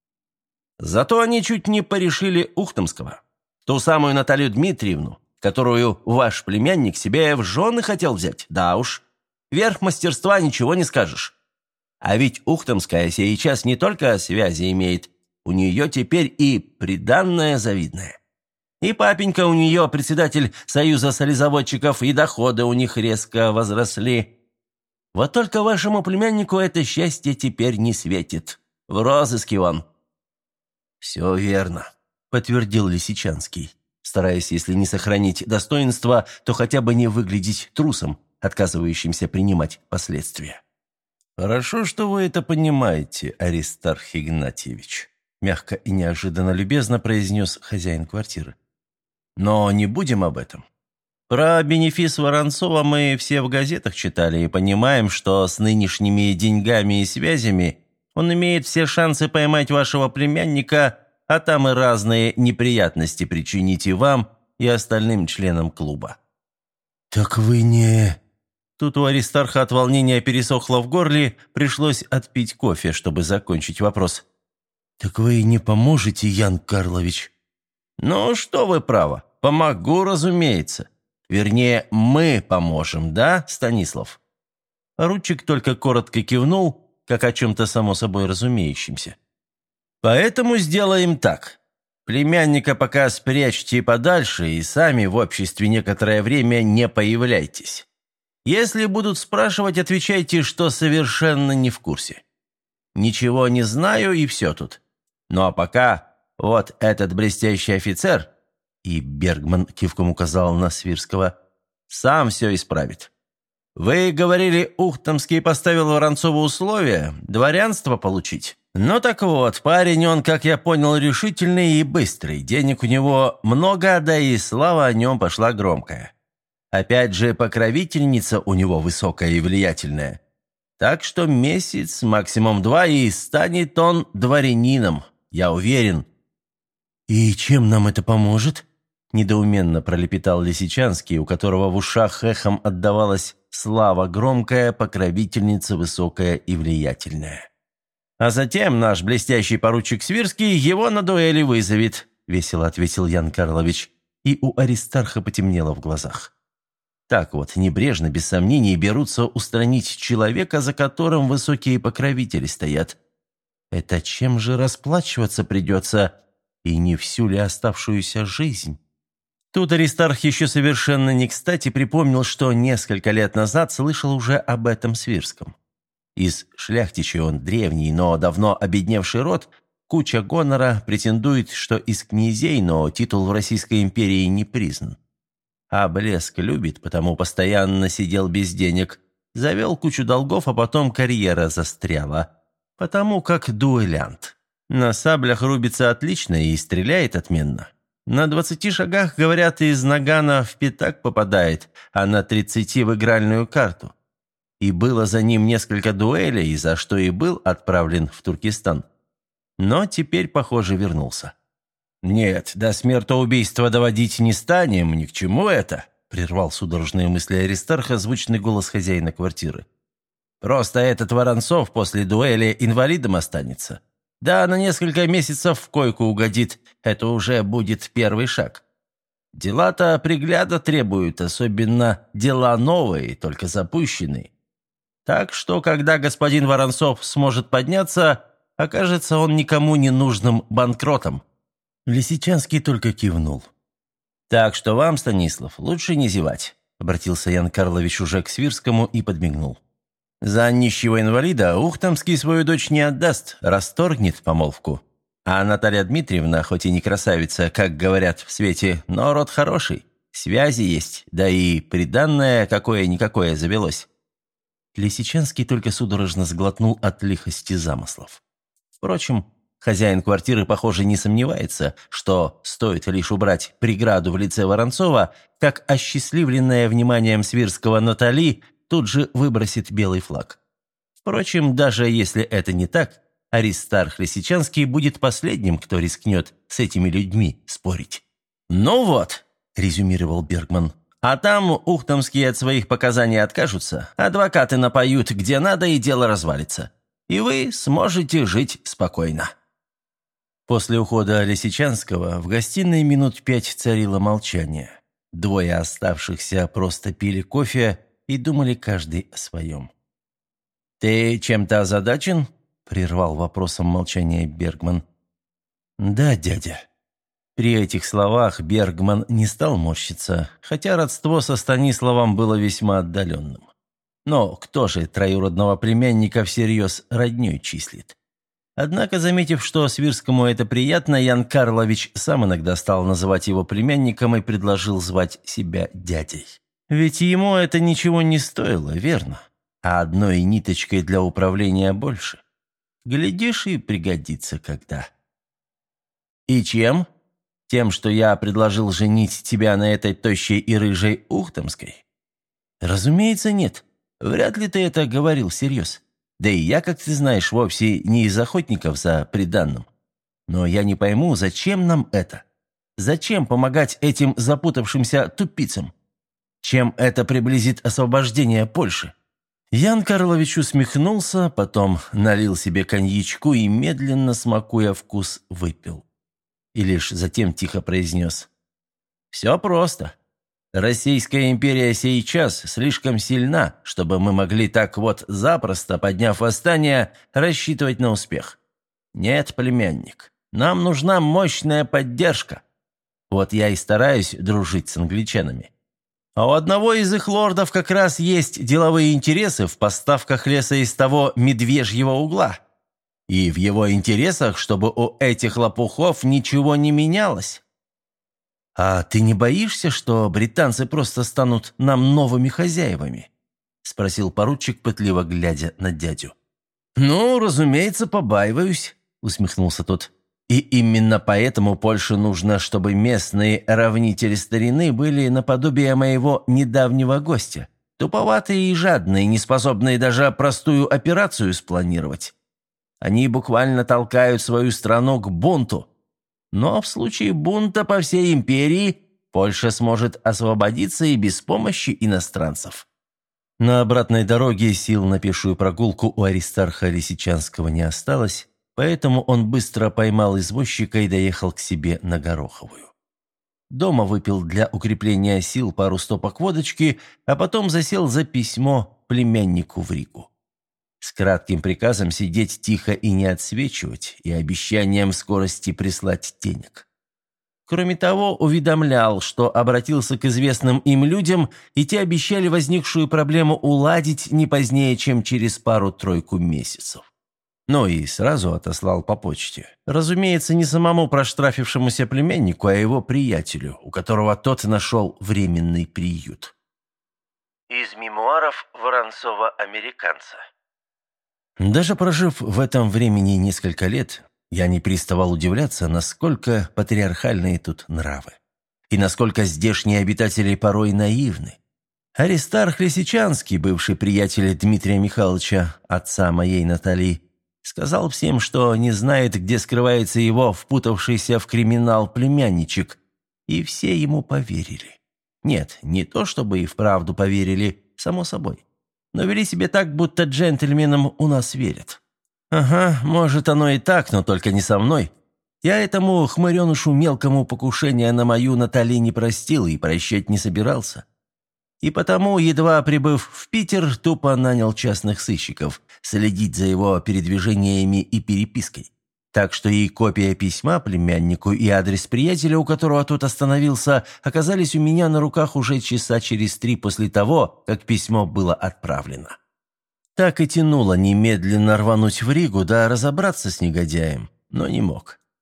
Зато они чуть не порешили Ухтомского, ту самую Наталью Дмитриевну, которую ваш племянник себе в жены хотел взять, да уж. Верх мастерства ничего не скажешь. А ведь Ухтомская сейчас не только связи имеет, у нее теперь и приданное завидное. И папенька у нее председатель Союза солезаводчиков, и доходы у них резко возросли. Вот только вашему племяннику это счастье теперь не светит. В розыске он. «Все верно», — подтвердил Лисичанский, стараясь, если не сохранить достоинство, то хотя бы не выглядеть трусом, отказывающимся принимать последствия. «Хорошо, что вы это понимаете, Аристарх Игнатьевич», мягко и неожиданно любезно произнес хозяин квартиры. «Но не будем об этом. Про бенефис Воронцова мы все в газетах читали и понимаем, что с нынешними деньгами и связями он имеет все шансы поймать вашего племянника, а там и разные неприятности причинить и вам, и остальным членам клуба». «Так вы не...» Тут у Аристарха от волнения пересохло в горле, пришлось отпить кофе, чтобы закончить вопрос. «Так вы не поможете, Ян Карлович?» «Ну, что вы, право, помогу, разумеется. Вернее, мы поможем, да, Станислав?» Поручик только коротко кивнул, как о чем-то само собой разумеющемся. «Поэтому сделаем так. Племянника пока спрячьте подальше и сами в обществе некоторое время не появляйтесь. Если будут спрашивать, отвечайте, что совершенно не в курсе. Ничего не знаю, и все тут. Ну а пока вот этот блестящий офицер, и Бергман кивком указал на Свирского, сам все исправит. Вы говорили, Ухтомский поставил Воронцову условия дворянство получить. Ну так вот, парень он, как я понял, решительный и быстрый. Денег у него много, да и слава о нем пошла громкая. Опять же, покровительница у него высокая и влиятельная. Так что месяц, максимум два, и станет он дворянином, я уверен». «И чем нам это поможет?» – недоуменно пролепетал Лисичанский, у которого в ушах эхом отдавалась слава громкая, покровительница высокая и влиятельная. «А затем наш блестящий поручик Свирский его на дуэли вызовет», – весело ответил Ян Карлович, и у Аристарха потемнело в глазах. Так вот, небрежно, без сомнений, берутся устранить человека, за которым высокие покровители стоят. Это чем же расплачиваться придется, и не всю ли оставшуюся жизнь? Тут Аристарх еще совершенно не кстати припомнил, что несколько лет назад слышал уже об этом Свирском. Из шляхтичей он древний, но давно обедневший род, куча гонора, претендует, что из князей, но титул в Российской империи не признан. А блеск любит, потому постоянно сидел без денег, завел кучу долгов, а потом карьера застряла. Потому как дуэлянт. На саблях рубится отлично и стреляет отменно. На двадцати шагах, говорят, из нагана в пятак попадает, а на тридцати в игральную карту. И было за ним несколько дуэлей, за что и был отправлен в Туркестан. Но теперь, похоже, вернулся. «Нет, до смертоубийства доводить не станем, ни к чему это», – прервал судорожные мысли Аристарха звучный голос хозяина квартиры. «Просто этот Воронцов после дуэли инвалидом останется. Да, на несколько месяцев в койку угодит, это уже будет первый шаг. Дела-то пригляда требуют, особенно дела новые, только запущенные. Так что, когда господин Воронцов сможет подняться, окажется он никому не нужным банкротом». Лисичанский только кивнул. «Так что вам, Станислав, лучше не зевать», — обратился Ян Карлович уже к Свирскому и подмигнул. «За нищего инвалида Ухтомский свою дочь не отдаст, расторгнет помолвку. А Наталья Дмитриевна, хоть и не красавица, как говорят в свете, но род хороший, связи есть, да и приданное какое-никакое завелось». Лисичанский только судорожно сглотнул от лихости замыслов. Впрочем, хозяин квартиры, похоже, не сомневается, что стоит лишь убрать преграду в лице Воронцова, как осчастливленная вниманием Свирского Натали тут же выбросит белый флаг. Впрочем, даже если это не так, Аристарх Лисичанский будет последним, кто рискнет с этими людьми спорить. «Ну вот», – резюмировал Бергман, – «а там ухтомские от своих показаний откажутся, адвокаты напоют где надо, и дело развалится. И вы сможете жить спокойно». После ухода Лисичанского в гостиной минут пять царило молчание. Двое оставшихся просто пили кофе и думали каждый о своем. «Ты чем-то озадачен?» – прервал вопросом молчание Бергман. «Да, дядя». При этих словах Бергман не стал морщиться, хотя родство со Станиславом было весьма отдаленным. Но кто же троюродного племянника всерьез роднёй числит? Однако, заметив, что Свирскому это приятно, Ян Карлович сам иногда стал называть его племянником и предложил звать себя дядей. Ведь ему это ничего не стоило, верно? А одной ниточкой для управления больше. Глядишь, и пригодится когда. «И чем? Тем, что я предложил женить тебя на этой тощей и рыжей ухтомской?» «Разумеется, нет. Вряд ли ты это говорил всерьез. Да и я, как ты знаешь, вовсе не из охотников за приданным. Но я не пойму, зачем нам это? Зачем помогать этим запутавшимся тупицам? Чем это приблизит освобождение Польши?» Ян Карлович усмехнулся, потом налил себе коньячку и, медленно смакуя вкус, выпил. И лишь затем тихо произнес: «Все просто. Российская империя сейчас слишком сильна, чтобы мы могли так вот запросто, подняв восстание, рассчитывать на успех. Нет, племянник, нам нужна мощная поддержка. Вот я и стараюсь дружить с англичанами. А у одного из их лордов как раз есть деловые интересы в поставках леса из того медвежьего угла. И в его интересах, чтобы у этих лопухов ничего не менялось». «А ты не боишься, что британцы просто станут нам новыми хозяевами?» – спросил поручик, пытливо глядя на дядю. «Ну, разумеется, побаиваюсь», – усмехнулся тот. «И именно поэтому Польше нужно, чтобы местные равнители старины были наподобие моего недавнего гостя, туповатые и жадные, не способные даже простую операцию спланировать. Они буквально толкают свою страну к бунту. Но в случае бунта по всей империи Польша сможет освободиться и без помощи иностранцев». На обратной дороге сил на пешую прогулку у Аристарха Лисичанского не осталось, поэтому он быстро поймал извозчика и доехал к себе на Гороховую. Дома выпил для укрепления сил пару стопок водочки, а потом засел за письмо племяннику в Ригу. С кратким приказом сидеть тихо и не отсвечивать, и обещанием в скорости прислать денег. Кроме того, уведомлял, что обратился к известным им людям, и те обещали возникшую проблему уладить не позднее, чем через пару-тройку месяцев. Ну и сразу отослал по почте. Разумеется, не самому проштрафившемуся племяннику, а его приятелю, у которого тот нашел временный приют. Из мемуаров Воронцова-американца. Даже прожив в этом времени несколько лет, я не переставал удивляться, насколько патриархальные тут нравы. И насколько здешние обитатели порой наивны. Аристарх Лисичанский, бывший приятель Дмитрия Михайловича, отца моей Натали, сказал всем, что не знает, где скрывается его впутавшийся в криминал племянничек, и все ему поверили. Нет, не то чтобы и вправду поверили, само собой. Но вели себя так, будто джентльменам у нас верят. Ага, может оно и так, но только не со мной. Я этому хмыренушу мелкому покушение на мою Натали не простил и прощать не собирался. И потому, едва прибыв в Питер, тупо нанял частных сыщиков следить за его передвижениями и перепиской. Так что и копия письма племяннику, и адрес приятеля, у которого тот остановился, оказались у меня на руках уже часа через три после того, как письмо было отправлено. Так и тянуло немедленно рвануть в Ригу, да разобраться с негодяем, но не мог.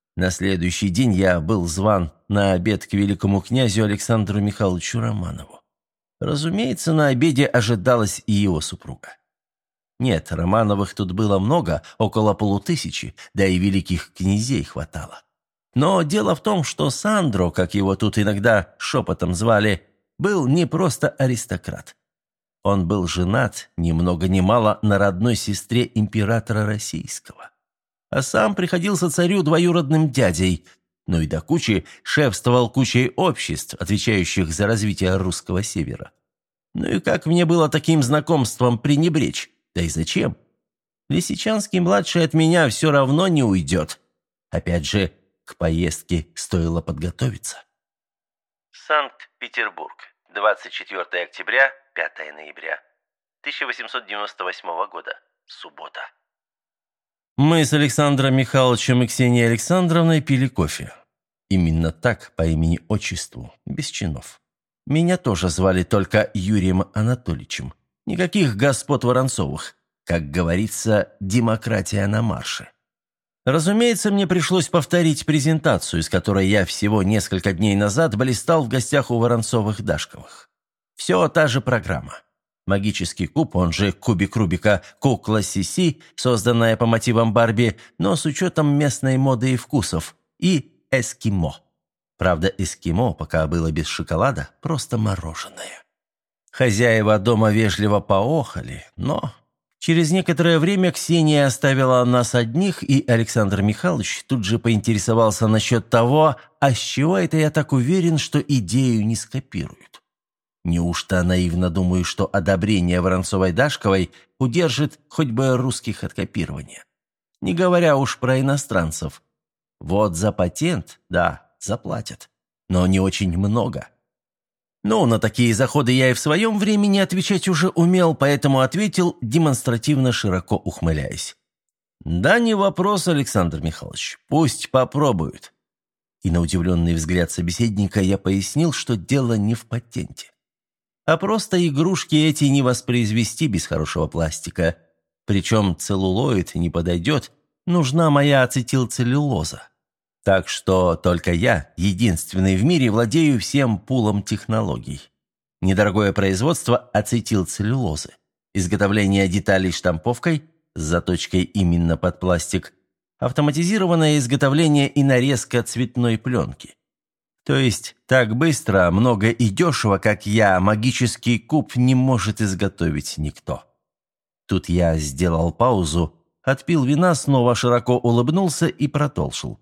На следующий день я был зван на обед к великому князю Александру Михайловичу Романову. Разумеется, на обеде ожидалась и его супруга. Нет, Романовых тут было много, около полутысячи, да и великих князей хватало. Но дело в том, что Сандро, как его тут иногда шепотом звали, был не просто аристократ. Он был женат, ни много ни мало, на родной сестре императора российского. А сам приходился царю двоюродным дядей, ну и до кучи шефствовал кучей обществ, отвечающих за развитие русского севера. Ну и как мне было таким знакомством пренебречь? Да и зачем? Лисичанский-младший от меня все равно не уйдет. Опять же, к поездке стоило подготовиться. Санкт-Петербург, двадцать четвёртого октября, пятого ноября тысяча восемьсот девяносто восьмого года, суббота. Мы с Александром Михайловичем и Ксенией Александровной пили кофе. Именно так, по имени-отчеству, без чинов. Меня тоже звали только Юрием Анатольевичем. Никаких господ Воронцовых. Как говорится, демократия на марше. Разумеется, мне пришлось повторить презентацию, с которой я всего несколько дней назад блистал в гостях у Воронцовых-Дашковых. Все та же программа. Магический куб, он же кубик Рубика, кукла Сиси, созданная по мотивам Барби, но с учетом местной моды и вкусов, и эскимо. Правда, эскимо, пока было без шоколада, просто мороженое. Хозяева дома вежливо поохали, но через некоторое время Ксения оставила нас одних, и Александр Михайлович тут же поинтересовался насчет того, а с чего это я так уверен, что идею не скопируют. Неужто наивно думаю, что одобрение Воронцовой-Дашковой удержит хоть бы русских от копирования? Не говоря уж про иностранцев. Вот за патент, да, заплатят, но не очень много. Ну, на такие заходы я и в своем времени отвечать уже умел, поэтому ответил, демонстративно широко ухмыляясь. «Да не вопрос, Александр Михайлович, пусть попробуют». И на удивленный взгляд собеседника я пояснил, что дело не в патенте. А просто игрушки эти не воспроизвести без хорошего пластика. Причем целлулоид не подойдет, нужна моя ацетилцеллюлоза. Так что только я, единственный в мире, владею всем пулом технологий. Недорогое производство ацетилцеллюлозы, изготовление деталей штамповкой с заточкой именно под пластик, автоматизированное изготовление и нарезка цветной пленки. То есть так быстро, много и дешево, как я, магический куб не может изготовить никто. Тут я сделал паузу, отпил вина, снова широко улыбнулся и продолжил.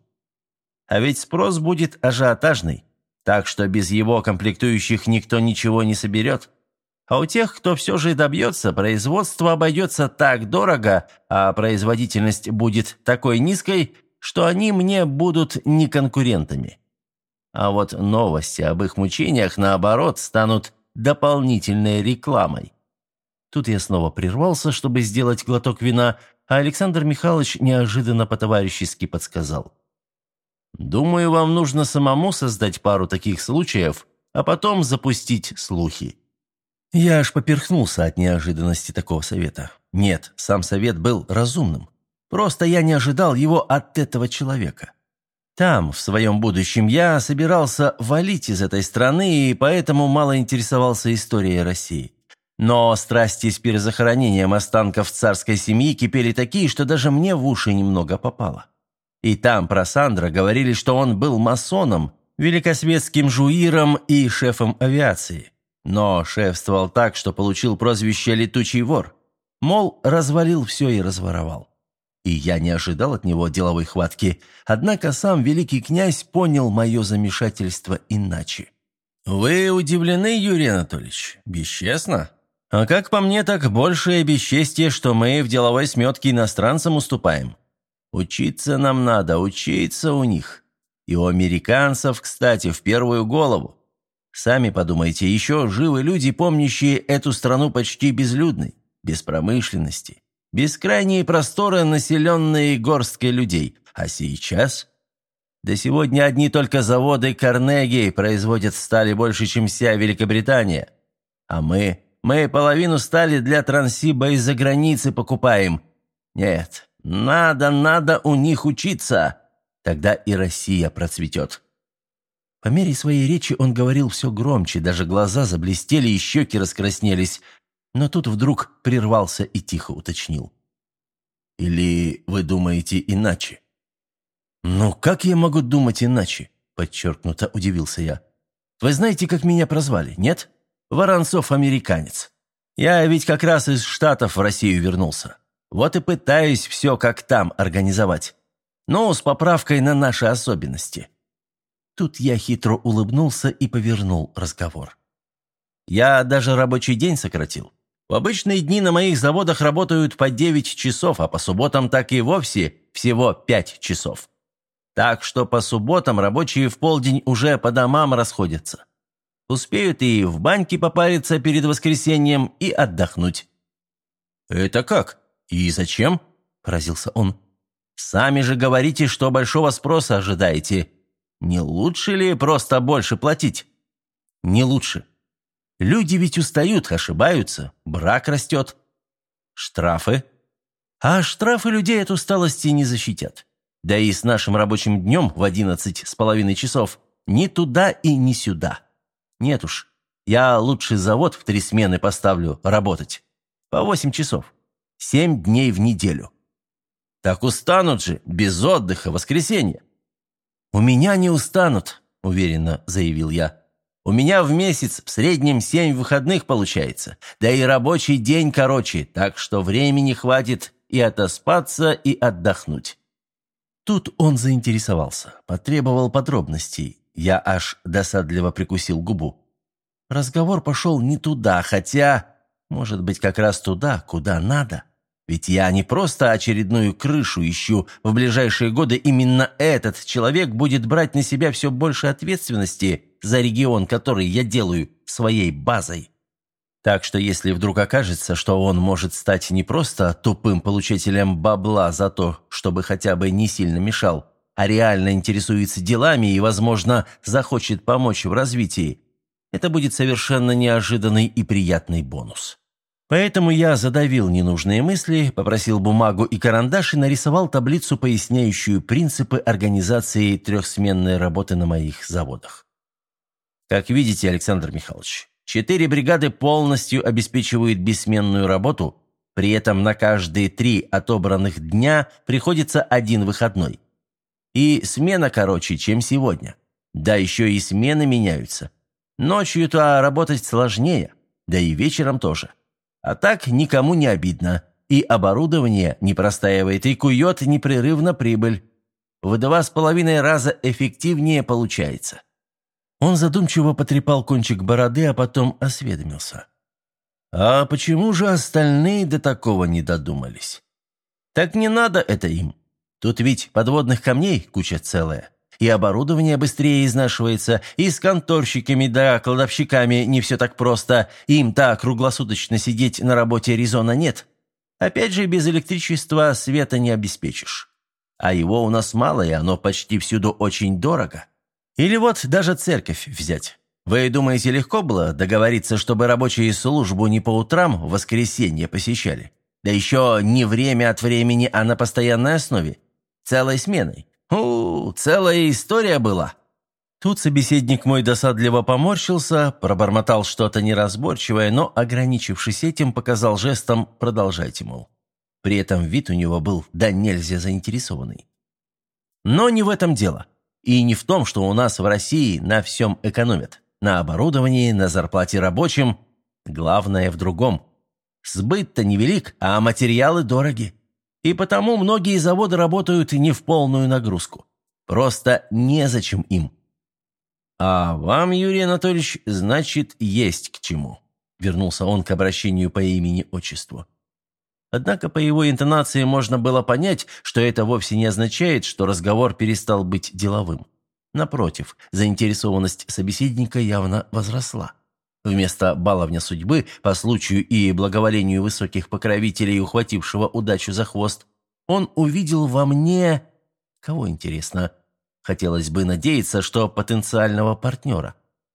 А ведь спрос будет ажиотажный, так что без его комплектующих никто ничего не соберет. А у тех, кто все же добьется, производство обойдется так дорого, а производительность будет такой низкой, что они мне будут не конкурентами. А вот новости об их мучениях, наоборот, станут дополнительной рекламой. Тут я снова прервался, чтобы сделать глоток вина, а Александр Михайлович неожиданно по-товарищески подсказал. «Думаю, вам нужно самому создать пару таких случаев, а потом запустить слухи». Я аж поперхнулся от неожиданности такого совета. Нет, сам совет был разумным. Просто я не ожидал его от этого человека. Там, в своем будущем, я собирался валить из этой страны и поэтому мало интересовался историей России. Но страсти с перезахоронением останков царской семьи кипели такие, что даже мне в уши немного попало. И там про Сандро говорили, что он был масоном, великосветским жуиром и шефом авиации. Но шефствовал так, что получил прозвище «летучий вор». Мол, развалил все и разворовал. И я не ожидал от него деловой хватки, однако сам великий князь понял мое замешательство иначе. «Вы удивлены, Юрий Анатольевич? Бесчестно? А как по мне, так большее бесчестье, что мы в деловой сметке иностранцам уступаем. Учиться нам надо, учиться у них. И у американцев, кстати, в первую голову. Сами подумайте, еще живы люди, помнящие эту страну почти безлюдной, без промышленности, бескрайние просторы, населенные горсткой людей. А сейчас? Да сегодня одни только заводы Карнеги производят стали больше, чем вся Великобритания. А мы, мы половину стали для Транссиба из-за границы покупаем. Нет, надо, надо у них учиться. Тогда и Россия процветет». По мере своей речи он говорил все громче, даже глаза заблестели и щеки раскраснелись, но тут вдруг прервался и тихо уточнил: «Или вы думаете иначе?» «Ну, как я могу думать иначе?» – подчеркнуто удивился я. «Вы знаете, как меня прозвали, нет? Воронцов-американец. Я ведь как раз из Штатов в Россию вернулся. Вот и пытаюсь все как там организовать. Ну, с поправкой на наши особенности». Тут я хитро улыбнулся и повернул разговор. «Я даже рабочий день сократил. В обычные дни на моих заводах работают по девять часов, а по субботам так и вовсе всего пять часов. Так что по субботам рабочие в полдень уже по домам расходятся. Успеют и в баньке попариться перед воскресеньем и отдохнуть». «Это как? И зачем?» – поразился он. «Сами же говорите, что большого спроса ожидаете. Не лучше ли просто больше платить?» «Не лучше. Люди ведь устают, ошибаются, брак растет». «Штрафы?» «А штрафы людей от усталости не защитят. Да и с нашим рабочим днем в одиннадцать с половиной часов ни туда и ни сюда. Нет уж, я лучше завод в три смены поставлю работать. По восемь часов. Семь дней в неделю». «Так устанут же, без отдыха, воскресенье». «У меня не устанут», – уверенно заявил я. «У меня в месяц в среднем семь выходных получается, да и рабочий день короче, так что времени хватит и отоспаться, и отдохнуть». Тут он заинтересовался, потребовал подробностей. Я аж досадливо прикусил губу. Разговор пошел не туда, хотя, может быть, как раз туда, куда надо. Ведь я не просто очередную крышу ищу. В ближайшие годы именно этот человек будет брать на себя все больше ответственности за регион, который я делаю своей базой. Так что если вдруг окажется, что он может стать не просто тупым получателем бабла за то, чтобы хотя бы не сильно мешал, а реально интересуется делами и, возможно, захочет помочь в развитии, это будет совершенно неожиданный и приятный бонус. Поэтому я задавил ненужные мысли, попросил бумагу и карандаш и нарисовал таблицу, поясняющую принципы организации трехсменной работы на моих заводах. Как видите, Александр Михайлович, четыре бригады полностью обеспечивают бессменную работу, при этом на каждые три отобранных дня приходится один выходной. И смена короче, чем сегодня. Да еще и смены меняются. Ночью-то работать сложнее, да и вечером тоже. А так никому не обидно, и оборудование не простаивает и кует непрерывно прибыль. В два с половиной раза эффективнее получается». Он задумчиво потрепал кончик бороды, а потом осведомился: «А почему же остальные до такого не додумались?» «Так не надо это им. Тут ведь подводных камней куча целая, и оборудование быстрее изнашивается, и с конторщиками да кладовщиками не все так просто, им-то круглосуточно сидеть на работе резона нет. Опять же, без электричества света не обеспечишь. А его у нас мало, и оно почти всюду очень дорого. Или вот даже церковь взять. Вы думаете, легко было договориться, чтобы рабочие службу не по утрам в воскресенье посещали? Да еще не время от времени, а на постоянной основе. Целой сменой. У, целая история была». Тут собеседник мой досадливо поморщился, пробормотал что-то неразборчивое, но, ограничившись этим, показал жестом «продолжайте, мол». При этом вид у него был да нельзя заинтересованный. Но не в этом дело. И не в том, что у нас в России на всем экономят. На оборудовании, на зарплате рабочим. Главное в другом. Сбыт-то невелик, а материалы дороги. И потому многие заводы работают не в полную нагрузку. Просто незачем им. «А вам, Юрий Анатольевич, значит, есть к чему», — вернулся он к обращению по имени-отчеству. Однако по его интонации можно было понять, что это вовсе не означает, что разговор перестал быть деловым. Напротив, заинтересованность собеседника явно возросла. Вместо баловня судьбы, по случаю и благоволению высоких покровителей, ухватившего удачу за хвост, он увидел во мне... Кого, интересно? Хотелось бы надеяться, что потенциального партнера.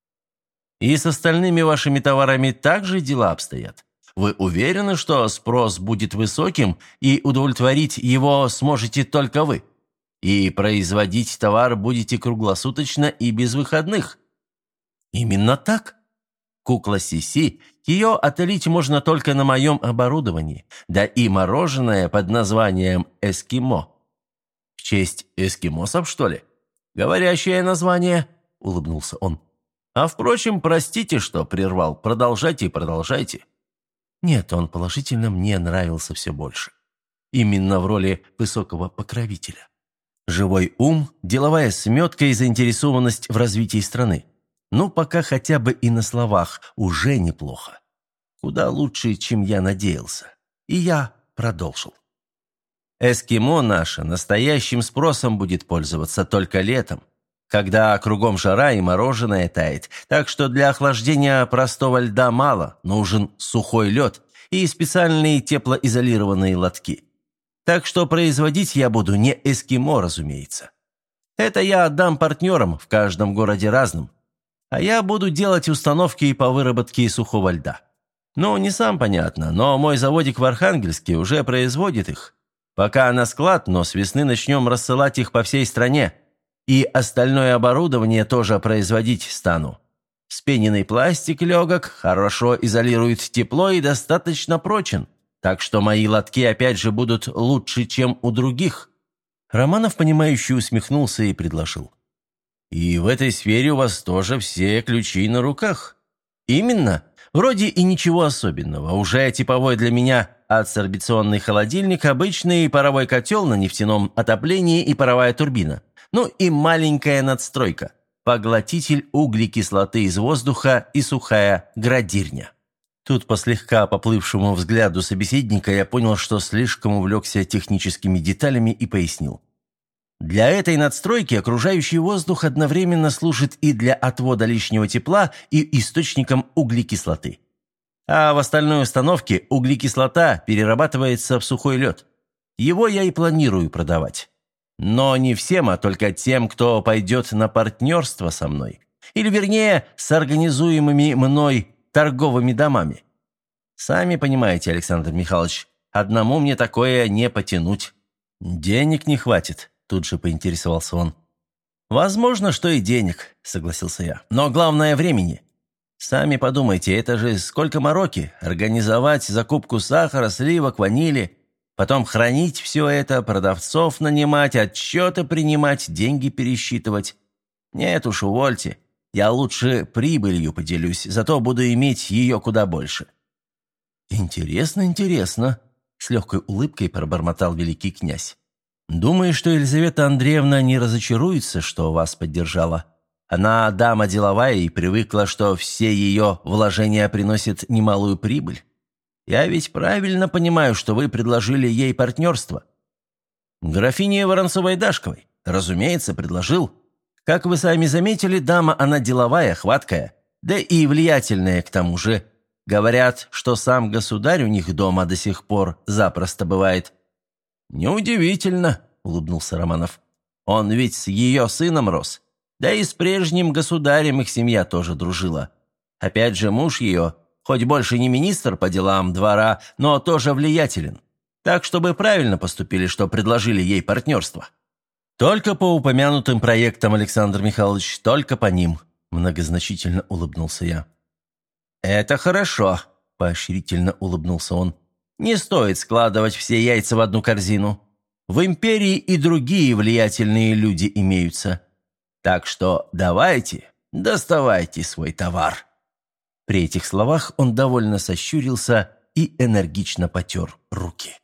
«И с остальными вашими товарами также дела обстоят? Вы уверены, что спрос будет высоким, и удовлетворить его сможете только вы? И производить товар будете круглосуточно и без выходных». «Именно так. Кукла Сиси, ее отлить можно только на моем оборудовании, да и мороженое под названием «Эскимо». «В честь эскимосов, что ли? Говорящее название», — улыбнулся он. «А впрочем, простите, что прервал. Продолжайте и продолжайте». Нет, он положительно мне нравился все больше. Именно в роли высокого покровителя. Живой ум, деловая сметка и заинтересованность в развитии страны. Ну, пока хотя бы и на словах уже неплохо. Куда лучше, чем я надеялся. И я продолжил. Эскимо наше настоящим спросом будет пользоваться только летом, когда кругом жара и мороженое тает, так что для охлаждения простого льда мало, нужен сухой лед и специальные теплоизолированные лотки. Так что производить я буду не эскимо, разумеется. Это я отдам партнерам в каждом городе разным, а я буду делать установки по выработке сухого льда. Ну, не сам понятно, но мой заводик в Архангельске уже производит их. Пока на склад, но с весны начнем рассылать их по всей стране. И остальное оборудование тоже производить стану. Вспененный пластик легок, хорошо изолирует тепло и достаточно прочен. Так что мои лотки опять же будут лучше, чем у других». Романов, понимающе усмехнулся и предложил. «И в этой сфере у вас тоже все ключи на руках». «Именно. Вроде и ничего особенного. Уже типовой для меня адсорбционный холодильник, обычный паровой котел на нефтяном отоплении и паровая турбина. Ну и маленькая надстройка. Поглотитель углекислоты из воздуха и сухая градирня». Тут по слегка поплывшему взгляду собеседника я понял, что слишком увлекся техническими деталями и пояснил. Для этой надстройки окружающий воздух одновременно служит и для отвода лишнего тепла, и источником углекислоты. А в остальной установке углекислота перерабатывается в сухой лед. Его я и планирую продавать. Но не всем, а только тем, кто пойдет на партнерство со мной. Или, вернее, с организуемыми мной торговыми домами. Сами понимаете, Александр Михайлович, одному мне такое не потянуть. Денег не хватит, тут же поинтересовался он. Возможно, что и денег, согласился я. Но главное времени. Сами подумайте, это же сколько мороки. Организовать закупку сахара, сливок, ванили. Потом хранить все это, продавцов нанимать, отчеты принимать, деньги пересчитывать. Нет уж, увольте. Я лучше прибылью поделюсь, зато буду иметь ее куда больше». «Интересно, интересно», — с легкой улыбкой пробормотал великий князь. «Думаю, что Елизавета Андреевна не разочаруется, что вас поддержала. Она дама деловая и привыкла, что все ее вложения приносят немалую прибыль. Я ведь правильно понимаю, что вы предложили ей партнерство?» «Графине Воронцовой-Дашковой, разумеется, предложил. Как вы сами заметили, дама она деловая, хваткая, да и влиятельная к тому же. Говорят, что сам государь у них дома до сих пор запросто бывает». «Неудивительно», — улыбнулся Романов. «Он ведь с ее сыном рос. Да и с прежним государем их семья тоже дружила. Опять же, муж ее, хоть больше не министр по делам двора, но тоже влиятелен. Так, чтобы правильно поступили, что предложили ей партнерство». «Только по упомянутым проектам, Александр Михайлович, только по ним», – многозначительно улыбнулся я. «Это хорошо», – поощрительно улыбнулся он. «Не стоит складывать все яйца в одну корзину. В империи и другие влиятельные люди имеются. Так что давайте, доставайте свой товар». При этих словах он довольно сощурился и энергично потер руки.